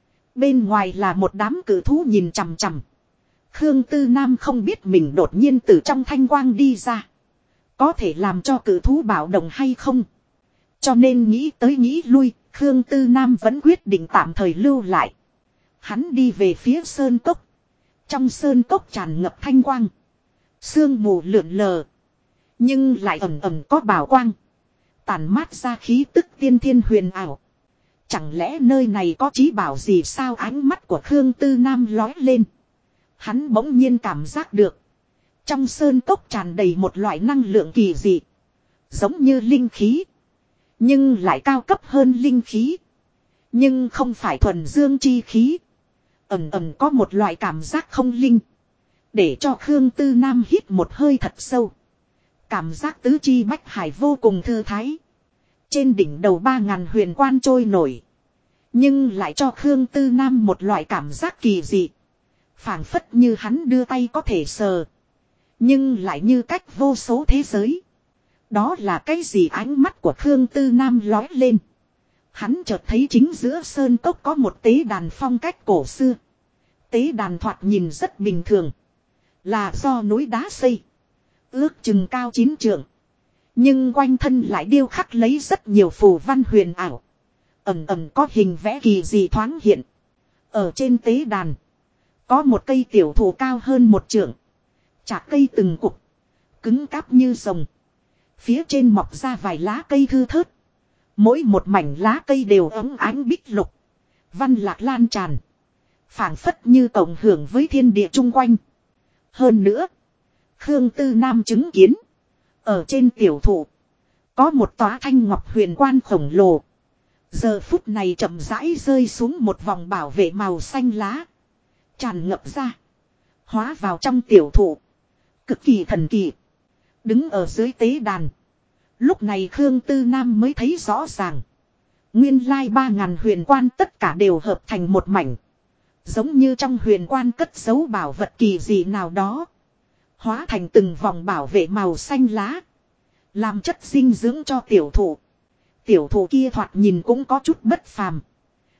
Bên ngoài là một đám cử thú nhìn chằm chằm. Khương Tư Nam không biết mình đột nhiên từ trong thanh quang đi ra. Có thể làm cho cử thú bạo động hay không? Cho nên nghĩ tới nghĩ lui, Khương Tư Nam vẫn quyết định tạm thời lưu lại. Hắn đi về phía sơn cốc. Trong sơn cốc tràn ngập thanh quang. Sương mù lượn lờ. Nhưng lại ẩm ẩm có bảo quang. Tản mát ra khí tức tiên thiên huyền ảo. Chẳng lẽ nơi này có chí bảo gì sao? Ánh mắt của Khương Tư Nam lói lên. Hắn bỗng nhiên cảm giác được. Trong sơn cốc tràn đầy một loại năng lượng kỳ dị. Giống như linh khí. Nhưng lại cao cấp hơn linh khí. Nhưng không phải thuần dương chi khí. Ẩm ẩm có một loại cảm giác không linh. Để cho Khương Tư Nam hít một hơi thật sâu. Cảm giác tứ chi bách hải vô cùng thư thái. Trên đỉnh đầu 3.000 huyền quan trôi nổi. Nhưng lại cho Khương Tư Nam một loại cảm giác kỳ dị. Phảng phất như hắn đưa tay có thể sờ. Nhưng lại như cách vô số thế giới. Đó là cái gì? Ánh mắt của Khương Tư Nam lói lên. Hắn chợt thấy chính giữa sơn cốc có một tế đàn phong cách cổ xưa. Tế đàn thoạt nhìn rất bình thường. Là do núi đá xây. Ước chừng cao 9 trượng. Nhưng quanh thân lại điêu khắc lấy rất nhiều phù văn huyền ảo. Ẩm ẩm có hình vẽ kỳ dị thoáng hiện. Ở trên tế đàn. Có một cây tiểu thụ cao hơn 1 trượng. Chạc cây từng cục. Cứng cáp như rồng. Phía trên mọc ra vài lá cây thư thớt. Mỗi một mảnh lá cây đều óng ánh bích lục. Văn lạc lan tràn. Phảng phất như cộng hưởng với thiên địa chung quanh. Hơn nữa. Khương Tư Nam chứng kiến. Ở trên tiểu thụ. Có một tòa thanh ngọc huyền quan khổng lồ. Giờ phút này chậm rãi rơi xuống một vòng bảo vệ màu xanh lá. Tràn ngập ra. Hóa vào trong tiểu thụ. Cực kỳ thần kỳ. Đứng ở dưới tế đàn. Lúc này Khương Tư Nam mới thấy rõ ràng. Nguyên lai 3.000 huyền quan tất cả đều hợp thành một mảnh. Giống như trong huyền quan cất giấu bảo vật kỳ dị nào đó. Hóa thành từng vòng bảo vệ màu xanh lá. Làm chất dinh dưỡng cho tiểu thụ. Tiểu thụ kia thoạt nhìn cũng có chút bất phàm.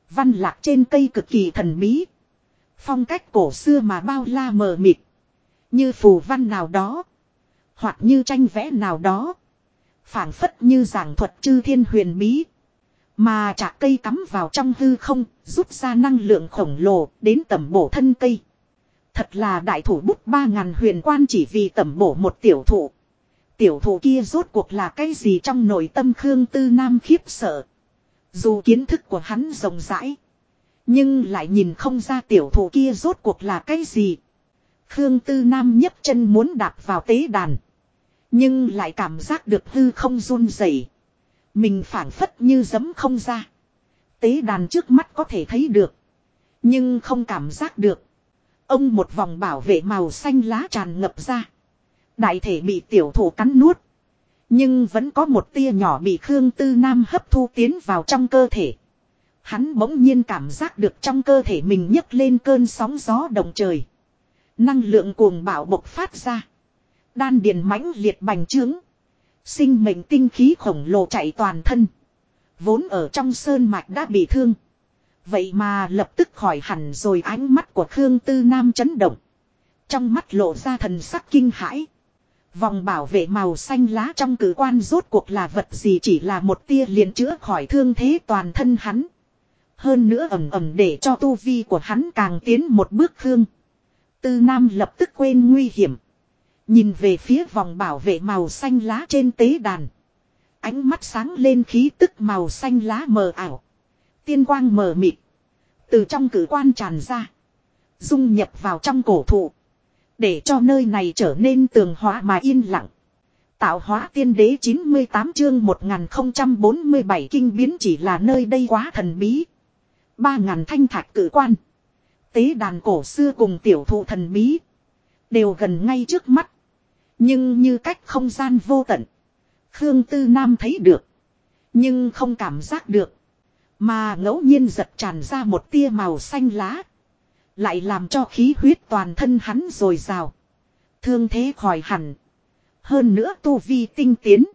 Văn lạc trên cây cực kỳ thần bí. Phong cách cổ xưa mà bao la mờ mịt. Như phù văn nào đó. Hoặc như tranh vẽ nào đó. Phảng phất như giảng thuật chư thiên huyền bí. Mà chả cây cắm vào trong hư không, rút ra năng lượng khổng lồ đến tẩm bổ thân cây. Thật là đại thủ bút 3.000 huyền quan chỉ vì tẩm bổ một tiểu thụ. Tiểu thụ kia rốt cuộc là cái gì trong nội tâm Khương Tư Nam khiếp sợ. Dù kiến thức của hắn rộng rãi. Nhưng lại nhìn không ra tiểu thụ kia rốt cuộc là cái gì. Khương Tư Nam nhấc chân muốn đạp vào tế đàn. Nhưng lại cảm giác được hư không run rẩy. Mình phảng phất như giẫm không ra. Tế đàn trước mắt có thể thấy được. Nhưng không cảm giác được. Ông một vòng bảo vệ màu xanh lá tràn ngập ra. Đại thể bị tiểu thụ cắn nuốt. Nhưng vẫn có một tia nhỏ bị Khương Tư Nam hấp thu tiến vào trong cơ thể. Hắn bỗng nhiên cảm giác được trong cơ thể mình nhấc lên cơn sóng gió động trời. Năng lượng cuồng bạo bộc phát ra. Đan điền mãnh liệt bành trướng. Sinh mệnh tinh khí khổng lồ chạy toàn thân. Vốn ở trong sơn mạch đã bị thương. Vậy mà lập tức khỏi hẳn rồi. Ánh mắt của Khương Tư Nam chấn động. Trong mắt lộ ra thần sắc kinh hãi. Vòng bảo vệ màu xanh lá trong cử quan rốt cuộc là vật gì, chỉ là một tia liền chữa khỏi thương thế toàn thân hắn. Hơn nữa ẩm ẩm để cho tu vi của hắn càng tiến một bước. Khương Tư Nam lập tức quên nguy hiểm. Nhìn về phía vòng bảo vệ màu xanh lá trên tế đàn. Ánh mắt sáng lên, khí tức màu xanh lá mờ ảo. Tiên quang mờ mịt. Từ trong cử quan tràn ra. Dung nhập vào trong cổ thụ. Để cho nơi này trở nên tường hóa mà yên lặng. Tạo hóa tiên đế 98 chương 1047 kinh biến, chỉ là nơi đây quá thần bí. 3.000 thanh thạch cử quan. Tế đàn cổ xưa cùng tiểu thụ thần bí. Đều gần ngay trước mắt. Nhưng như cách không gian vô tận. Khương Tư Nam thấy được. Nhưng không cảm giác được. Mà ngẫu nhiên giật tràn ra một tia màu xanh lá. Lại làm cho khí huyết toàn thân hắn dồi dào. Thương thế khỏi hẳn. Hơn nữa tu vi tinh tiến.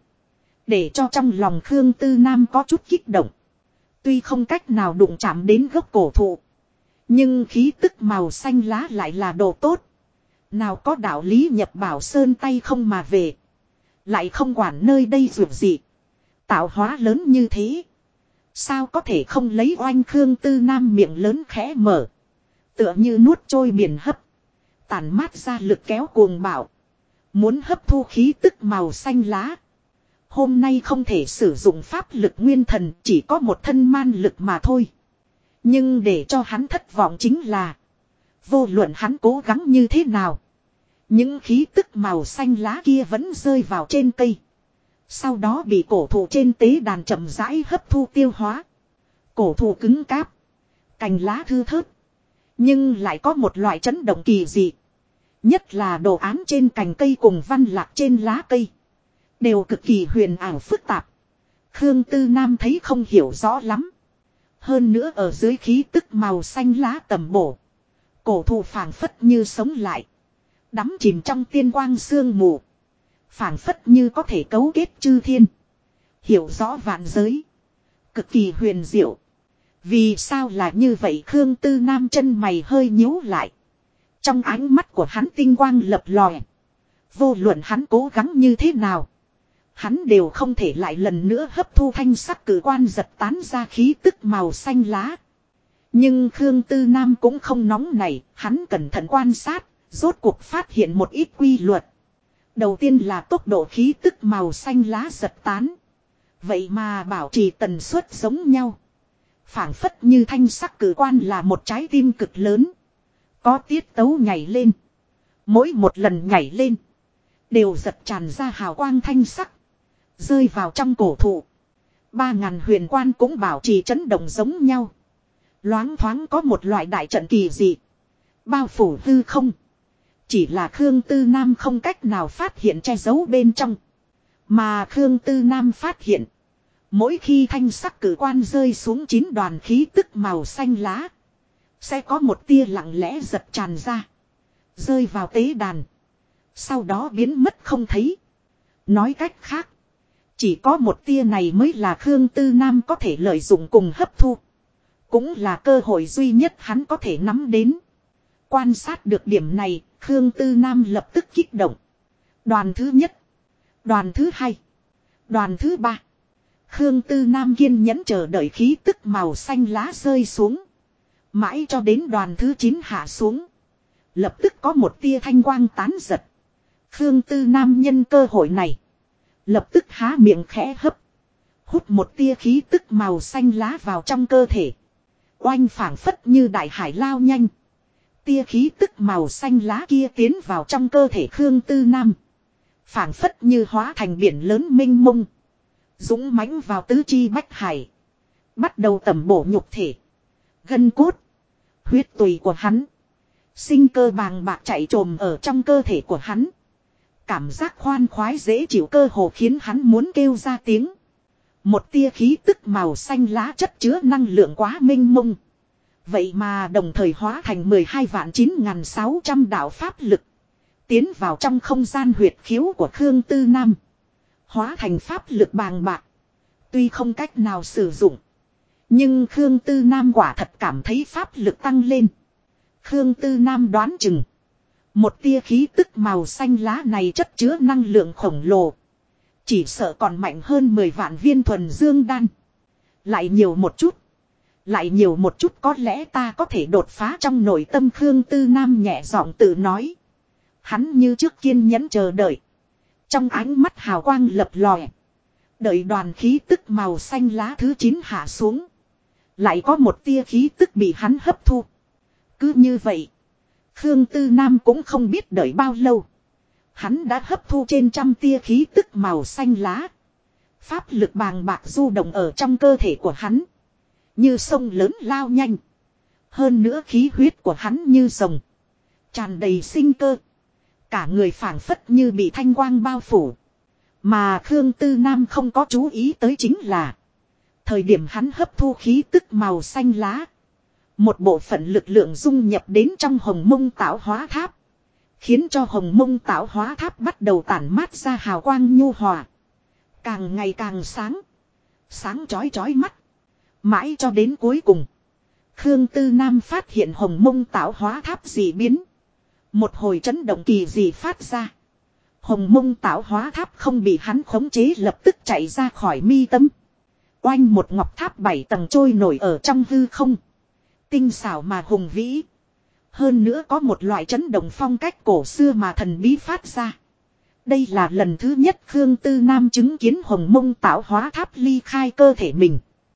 Để cho trong lòng Khương Tư Nam có chút kích động. Tuy không cách nào đụng chạm đến gốc cổ thụ. Nhưng khí tức màu xanh lá lại là đồ tốt. Nào có đạo lý nhập bảo sơn tay không mà về. Lại không quản nơi đây dù gì. Tạo hóa lớn như thế. Sao có thể không lấy oanh. Khương Tư Nam miệng lớn khẽ mở. Tựa như nuốt trôi biển hấp. Tản mát ra lực kéo cuồng bạo. Muốn hấp thu khí tức màu xanh lá. Hôm nay không thể sử dụng pháp lực nguyên thần, chỉ có một thân man lực mà thôi. Nhưng để cho hắn thất vọng chính là. Vô luận hắn cố gắng như thế nào. Những khí tức màu xanh lá kia vẫn rơi vào trên cây. Sau đó bị cổ thụ trên tế đàn chậm rãi hấp thu tiêu hóa. Cổ thụ cứng cáp. Cành lá thưa thớt. Nhưng lại có một loại chấn động kỳ dị. Nhất là đồ án trên cành cây cùng văn lạc trên lá cây. Đều cực kỳ huyền ảo phức tạp. Khương Tư Nam thấy không hiểu rõ lắm. Hơn nữa ở dưới khí tức màu xanh lá tầm bổ. Cổ thụ phảng phất như sống lại. Đắm chìm trong tiên quang sương mù. Phảng phất như có thể cấu kết chư thiên. Hiểu rõ vạn giới. Cực kỳ huyền diệu. Vì sao là như vậy? Khương Tư Nam chân mày hơi nhíu lại. Trong ánh mắt của hắn tinh quang lập lòe. Vô luận hắn cố gắng như thế nào. Hắn đều không thể lại lần nữa hấp thu thanh sắc cử quan giật tán ra khí tức màu xanh lá. Nhưng Khương Tư Nam cũng không nóng nảy. Hắn cẩn thận quan sát. Rốt cuộc phát hiện một ít quy luật. Đầu tiên là tốc độ khí tức màu xanh lá giật tán. Vậy mà bảo trì tần suất giống nhau. Phảng phất như thanh sắc cử quan là một trái tim cực lớn. Có tiết tấu nhảy lên. Mỗi một lần nhảy lên. Đều giật tràn ra hào quang thanh sắc. Rơi vào trong cổ thụ. 3.000 huyền quan cũng bảo trì chấn động giống nhau. Loáng thoáng có một loại đại trận kỳ dị. Bao phủ hư không. Chỉ là Khương Tư Nam không cách nào phát hiện che giấu bên trong. Mà Khương Tư Nam phát hiện. Mỗi khi thanh sắc cử quan rơi xuống 9 đoàn khí tức màu xanh lá. Sẽ có một tia lặng lẽ giật tràn ra. Rơi vào tế đàn. Sau đó biến mất không thấy. Nói cách khác. Chỉ có một tia này mới là Khương Tư Nam có thể lợi dụng cùng hấp thu. Cũng là cơ hội duy nhất hắn có thể nắm đến. Quan sát được điểm này, Khương Tư Nam lập tức kích động. Đoàn thứ nhất. Đoàn thứ hai. Đoàn thứ ba. Khương Tư Nam kiên nhẫn chờ đợi khí tức màu xanh lá rơi xuống. Mãi cho đến đoàn thứ 9 hạ xuống. Lập tức có một tia thanh quang tán giật. Khương Tư Nam nhân cơ hội này. Lập tức há miệng khẽ hấp. Hút một tia khí tức màu xanh lá vào trong cơ thể. Oanh phảng phất như đại hải lao nhanh. Tia khí tức màu xanh lá kia tiến vào trong cơ thể Khương Tư Nam. Phảng phất như hóa thành biển lớn mênh mông. Dũng mãnh vào tứ chi bách hải. Bắt đầu tẩm bổ nhục thể. Gân cốt. Huyết tùy của hắn. Sinh cơ bàng bạc chạy trồm ở trong cơ thể của hắn. Cảm giác khoan khoái dễ chịu cơ hồ khiến hắn muốn kêu ra tiếng. Một tia khí tức màu xanh lá chất chứa năng lượng quá mênh mông. Vậy mà đồng thời hóa thành 12.9600 đạo pháp lực. Tiến vào trong không gian huyệt khiếu của Khương Tư Nam. Hóa thành pháp lực bàng bạc. Tuy không cách nào sử dụng. Nhưng Khương Tư Nam quả thật cảm thấy pháp lực tăng lên. Khương Tư Nam đoán chừng. Một tia khí tức màu xanh lá này chất chứa năng lượng khổng lồ. Chỉ sợ còn mạnh hơn 10 vạn viên thuần dương đan. Lại nhiều một chút. Lại nhiều một chút có lẽ ta có thể đột phá trong nội tâm Khương Tư Nam nhẹ giọng tự nói. Hắn như trước kiên nhẫn chờ đợi. Trong ánh mắt hào quang lập lòe. Đợi đoàn khí tức màu xanh lá thứ 9 hạ xuống. Lại có một tia khí tức bị hắn hấp thu. Cứ như vậy. Khương Tư Nam cũng không biết đợi bao lâu. Hắn đã hấp thu trên trăm tia khí tức màu xanh lá. Pháp lực bàng bạc du động ở trong cơ thể của hắn. Như sông lớn lao nhanh. Hơn nữa khí huyết của hắn như rồng. Tràn đầy sinh cơ. Cả người phảng phất như bị thanh quang bao phủ. Mà Khương Tư Nam không có chú ý tới chính là. Thời điểm hắn hấp thu khí tức màu xanh lá. Một bộ phận lực lượng dung nhập đến trong hồng mông tạo hóa tháp. Khiến cho hồng mông tạo hóa tháp bắt đầu tản mát ra hào quang nhu hòa. Càng ngày càng sáng. Sáng chói chói mắt. Mãi cho đến cuối cùng. Khương Tư Nam phát hiện hồng mông tạo hóa tháp dị biến. Một hồi chấn động kỳ dị phát ra. Hồng mông tạo hóa tháp không bị hắn khống chế lập tức chạy ra khỏi mi tâm. Oanh một ngọc tháp 7 tầng trôi nổi ở trong hư không. Tinh xảo mà hùng vĩ. Hơn nữa có một loại chấn động phong cách cổ xưa mà thần bí phát ra. Đây là lần thứ nhất Khương Tư Nam chứng kiến hồng mông tạo hóa tháp ly khai cơ thể mình.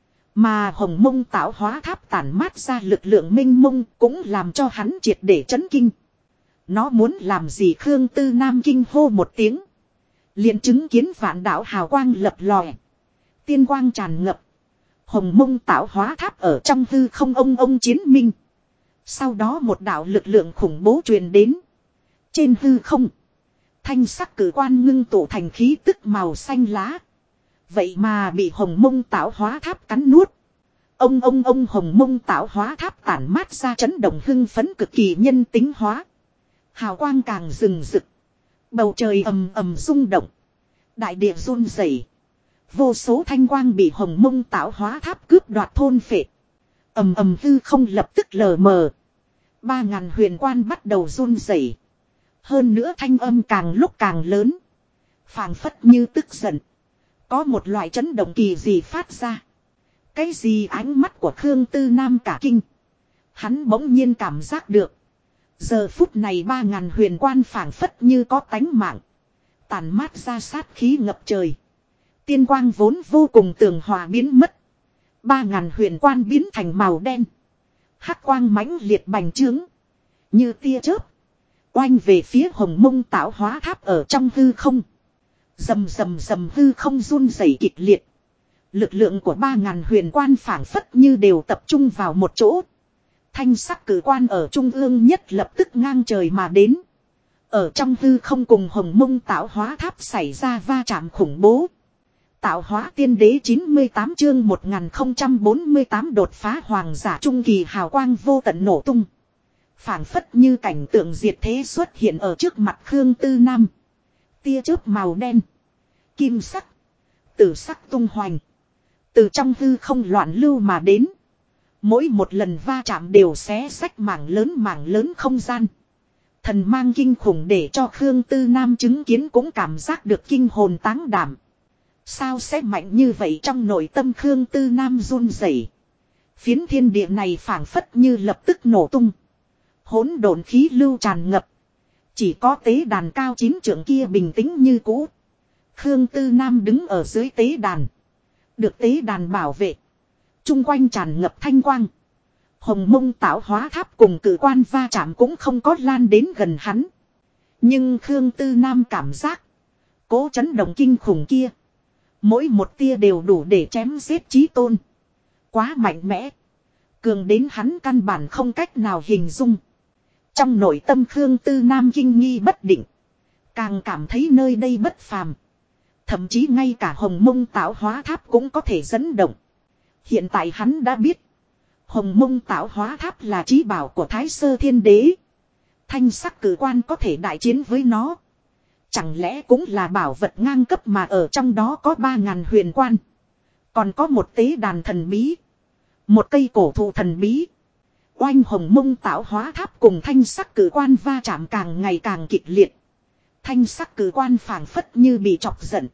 Mà hồng mông tạo hóa tháp tản mát ra lực lượng minh mông cũng làm cho hắn triệt để chấn kinh. Nó muốn làm gì Khương Tư Nam kinh hô một tiếng. Liền chứng kiến vạn đạo hào quang lập lòe. Tiên quang tràn ngập. Hồng mông tạo hóa tháp ở trong hư không ông chiến minh. Sau đó một đạo lực lượng khủng bố truyền đến. Trên hư không. Thanh sắc cử quan ngưng tụ thành khí tức màu xanh lá. Vậy mà bị hồng mông tạo hóa tháp cắn nuốt. Ông hồng mông tạo hóa tháp tản mát ra chấn động hưng phấn cực kỳ nhân tính hóa. Hào quang càng rừng rực. Bầu trời ầm ầm rung động. Đại địa run rẩy. Vô số thanh quang bị hồng mông tạo hóa tháp cướp đoạt thôn phệ. Ầm hư không lập tức lờ mờ. 3000 huyền quan bắt đầu run rẩy. Hơn nữa thanh âm càng lúc càng lớn. Phảng phất như tức giận. Có một loại chấn động kỳ gì phát ra. Cái gì ánh mắt của Khương Tư Nam cả kinh. Hắn bỗng nhiên cảm giác được. Giờ phút này 3000 huyền quan phảng phất như có tánh mạng. Tàn mát ra sát khí ngập trời. Tiên quang vốn vô cùng tường hòa biến mất. 3000 huyền quan biến thành màu đen. Hắc quang mãnh liệt bành trướng. Như tia chớp. Oanh về phía hồng mông tạo hóa tháp ở trong hư không. Rầm hư không run rẩy kịch liệt. Lực lượng của 3000 huyền quan phảng phất như đều tập trung vào một chỗ. Thanh sắc cử quan ở trung ương nhất lập tức ngang trời mà đến. Ở trong hư không cùng hồng mông tạo hóa tháp xảy ra va chạm khủng bố. Tạo hóa tiên đế 98 chương 1048 đột phá hoàng giả trung kỳ hào quang vô tận nổ tung. Phảng phất như cảnh tượng diệt thế xuất hiện ở trước mặt Khương Tư Nam. Tia chớp màu đen. Kim sắc. Tử sắc tung hoành. Từ trong hư không loạn lưu mà đến. Mỗi một lần va chạm đều xé xách mảng lớn không gian. Thần mang kinh khủng để cho Khương Tư Nam chứng kiến cũng cảm giác được kinh hồn táng đảm. Sao sẽ mạnh như vậy trong nội tâm Khương Tư Nam run rẩy. Phiến thiên địa này phảng phất như lập tức nổ tung. Hỗn độn khí lưu tràn ngập. Chỉ có tế đàn cao 9 trượng kia bình tĩnh như cũ. Khương Tư Nam đứng ở dưới tế đàn. Được tế đàn bảo vệ. Trung quanh tràn ngập thanh quang. Hồng Mông tạo hóa tháp cùng cử quan va chạm cũng không có lan đến gần hắn. Nhưng Khương Tư Nam cảm giác. Cố chấn động kinh khủng kia. Mỗi một tia đều đủ để chém giết chí tôn. Quá mạnh mẽ. Cường đến hắn căn bản không cách nào hình dung. Trong nội tâm Khương Tư Nam kinh nghi bất định. Càng cảm thấy nơi đây bất phàm. Thậm chí ngay cả Hồng Mông tạo hóa tháp cũng có thể dẫn động. Hiện tại hắn đã biết. Hồng Mông tạo hóa tháp là chí bảo của Thái Sơ Thiên Đế. Thanh sắc cử quan có thể đại chiến với nó. Chẳng lẽ cũng là bảo vật ngang cấp mà ở trong đó có 3.000 huyền quan. Còn có một tế đàn thần bí. Một cây cổ thụ thần bí. Oanh Hồng Mông tạo hóa tháp cùng thanh sắc cử quan va chạm càng ngày càng kịch liệt. Thanh sắc cử quan phảng phất như bị chọc giận.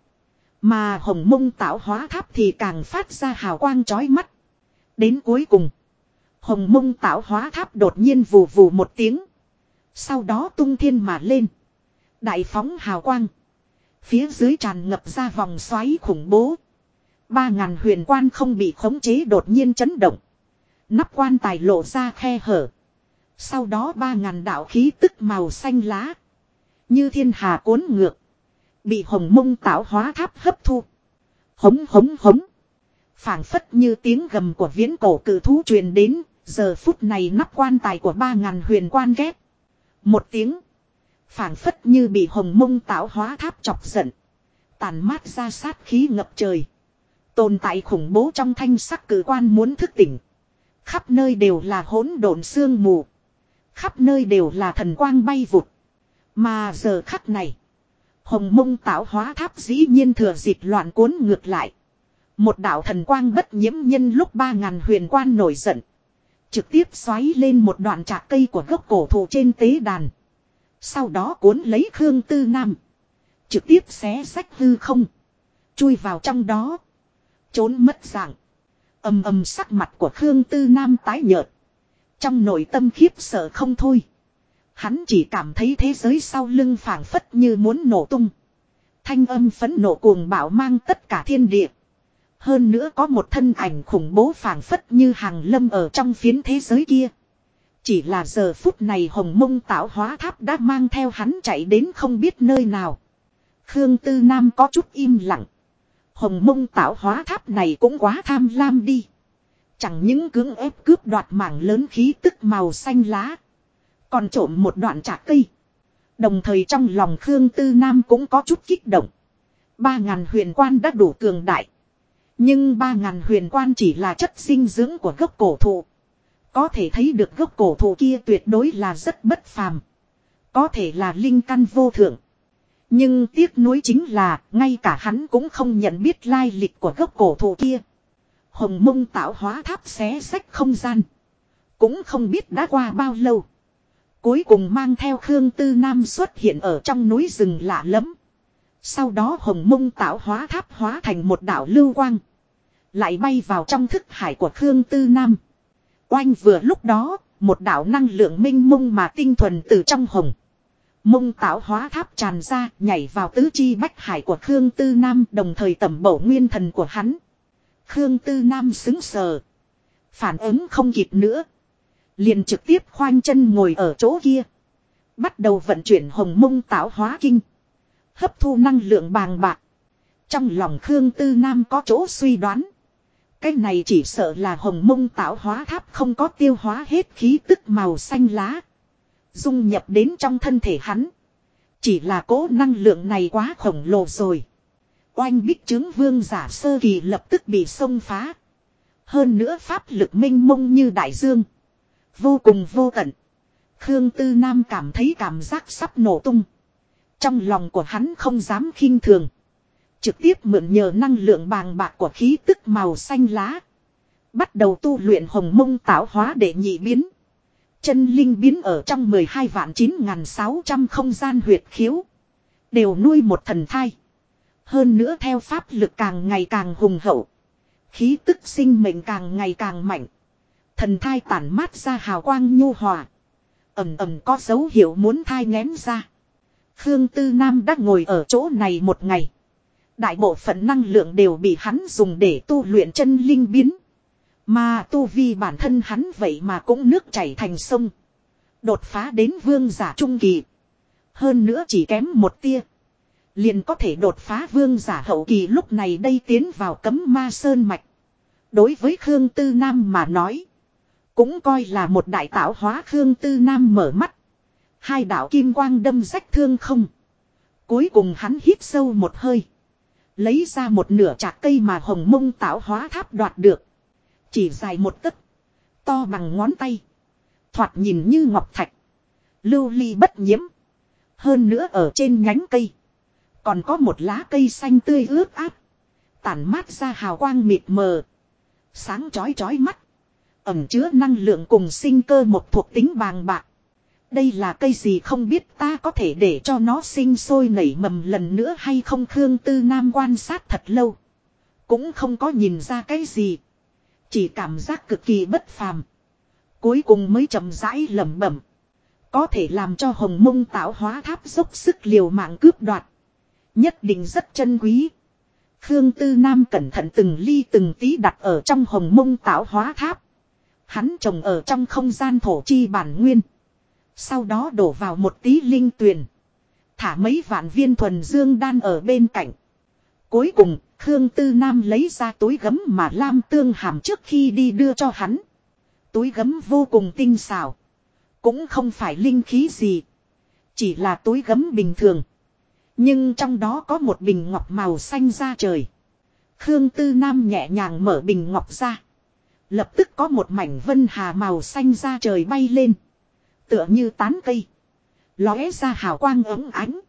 Mà Hồng Mông tạo hóa tháp thì càng phát ra hào quang chói mắt. Đến cuối cùng. Hồng Mông tạo hóa tháp đột nhiên vù vù một tiếng. Sau đó tung thiên mà lên. Đại phóng hào quang. Phía dưới tràn ngập ra vòng xoáy khủng bố. 3.000 huyền quan không bị khống chế đột nhiên chấn động. Nắp quan tài lộ ra khe hở. Sau đó 3.000 đạo khí tức màu xanh lá. Như thiên hà cuốn ngược. Bị Hồng Mông tạo hóa tháp hấp thu. Hống hống hống. Phảng phất như tiếng gầm của viễn cổ cự thú truyền đến. Giờ phút này nắp quan tài của 3.000 huyền quan ghét. Một tiếng. Phảng phất như bị Hồng Mông tạo hóa tháp chọc giận. Tàn mát ra sát khí ngập trời. Tồn tại khủng bố trong thanh sắc cử quan muốn thức tỉnh. Khắp nơi đều là hỗn độn sương mù. Khắp nơi đều là thần quang bay vụt. Mà giờ khắc này. Hồng Mông tạo hóa tháp dĩ nhiên thừa dịp loạn cuốn ngược lại. Một đạo thần quang bất nhiễm nhân lúc 3.000 huyền quan nổi giận. Trực tiếp xoáy lên một đoạn trạc cây của gốc cổ thụ trên tế đàn. Sau đó cuốn lấy Khương Tư Nam. Trực tiếp xé rách hư không. Chui vào trong đó. Trốn mất dạng. Ầm ầm sắc mặt của Khương Tư Nam tái nhợt. Trong nội tâm khiếp sợ không thôi. Hắn chỉ cảm thấy thế giới sau lưng phảng phất như muốn nổ tung. Thanh âm phẫn nộ cuồng bạo mang tất cả thiên địa. Hơn nữa có một thân ảnh khủng bố phảng phất như hàng lâm ở trong phiến thế giới kia. Chỉ là giờ phút này Hồng Mông tạo hóa tháp đã mang theo hắn chạy đến không biết nơi nào. Khương Tư Nam có chút im lặng. Hồng Mông tạo hóa tháp này cũng quá tham lam đi. Chẳng những cưỡng ép cướp đoạt mảng lớn khí tức màu xanh lá. Còn trộm một đoạn trạc cây. Đồng thời trong lòng Khương Tư Nam cũng có chút kích động. 3.000 huyền quan đã đủ cường đại. Nhưng 3.000 huyền quan chỉ là chất dinh dưỡng của gốc cổ thụ. Có thể thấy được gốc cổ thụ kia tuyệt đối là rất bất phàm. Có thể là linh căn vô thượng. Nhưng tiếc nuối chính là ngay cả hắn cũng không nhận biết lai lịch của gốc cổ thụ kia. Hồng Mông tạo hóa tháp xé xách không gian. Cũng không biết đã qua bao lâu. Cuối cùng mang theo Khương Tư Nam xuất hiện ở trong núi rừng lạ lẫm. Sau đó Hồng Mông tạo hóa tháp hóa thành một đạo lưu quang. Lại bay vào trong thức hải của Khương Tư Nam. Oanh vừa lúc đó, một đạo năng lượng minh mông mà tinh thuần từ trong Hồng Mông tạo hóa tháp tràn ra, nhảy vào tứ chi bách hải của Khương Tư Nam, đồng thời tẩm bổ nguyên thần của hắn. Khương Tư Nam sững sờ. Phản ứng không kịp nữa. Liền trực tiếp khoanh chân ngồi ở chỗ kia. Bắt đầu vận chuyển Hồng Mông tạo hóa kinh. Hấp thu năng lượng bàng bạc. Trong lòng Khương Tư Nam có chỗ suy đoán. Cái này chỉ sợ là Hồng Mông tạo hóa tháp không có tiêu hóa hết khí tức màu xanh lá. Dung nhập đến trong thân thể hắn. Chỉ là cố năng lượng này quá khổng lồ rồi. Oanh bích chứng vương giả sơ kỳ lập tức bị xông phá. Hơn nữa pháp lực minh mông như đại dương. Vô cùng vô tận. Khương Tư Nam cảm thấy cảm giác sắp nổ tung. Trong lòng của hắn không dám khinh thường. Trực tiếp mượn nhờ năng lượng bàng bạc của khí tức màu xanh lá. Bắt đầu tu luyện hồng mông tạo hóa để nhị biến. Chân linh biến ở trong 12.9.600 không gian huyệt khiếu. Đều nuôi một thần thai. Hơn nữa theo pháp lực càng ngày càng hùng hậu. Khí tức sinh mệnh càng ngày càng mạnh. Thần thai tản mát ra hào quang nhu hòa. Ầm ầm có dấu hiệu muốn thai nghén ra. Khương Tư Nam đã ngồi ở chỗ này một ngày. Đại bộ phận năng lượng đều bị hắn dùng để tu luyện chân linh biến. Mà tu vi bản thân hắn vậy mà cũng nước chảy thành sông. Đột phá đến vương giả trung kỳ. Hơn nữa chỉ kém một tia. Liền có thể đột phá vương giả hậu kỳ, lúc này đây tiến vào cấm ma sơn mạch. Đối với Khương Tư Nam mà nói. Cũng coi là một đại tạo hóa. Khương Tư Nam mở mắt. Hai đạo kim quang đâm rách thương không. Cuối cùng hắn hít sâu một hơi. Lấy ra một nửa trạc cây mà hồng mông tạo hóa tháp đoạt được. Chỉ dài một tấc. To bằng ngón tay. Thoạt nhìn như ngọc thạch. Lưu ly bất nhiễm. Hơn nữa ở trên nhánh cây. Còn có một lá cây xanh tươi ướt át. Tản mát ra hào quang mịt mờ. Sáng chói chói mắt. Ẩm chứa năng lượng cùng sinh cơ một thuộc tính bàng bạc. Đây là cây gì không biết, ta có thể để cho nó sinh sôi nảy mầm lần nữa hay không? Khương Tư Nam quan sát thật lâu. Cũng không có nhìn ra cái gì. Chỉ cảm giác cực kỳ bất phàm. Cuối cùng mới chậm rãi lẩm bẩm. Có thể làm cho hồng mông tạo hóa tháp dốc sức liều mạng cướp đoạt. Nhất định rất chân quý. Khương Tư Nam cẩn thận từng ly từng tí đặt ở trong hồng mông tạo hóa tháp. Hắn trồng ở trong không gian thổ chi bản nguyên. Sau đó đổ vào một tí linh tuyền. Thả mấy vạn viên thuần dương đan ở bên cạnh. Cuối cùng, Khương Tư Nam lấy ra túi gấm mà Lam Tương Hàm trước khi đi đưa cho hắn. Túi gấm vô cùng tinh xảo. Cũng không phải linh khí gì. Chỉ là túi gấm bình thường. Nhưng trong đó có một bình ngọc màu xanh da trời. Khương Tư Nam nhẹ nhàng mở bình ngọc ra. Lập tức có một mảnh vân hà màu xanh da trời bay lên. Tựa như tán cây. Lóe ra hào quang ống ánh.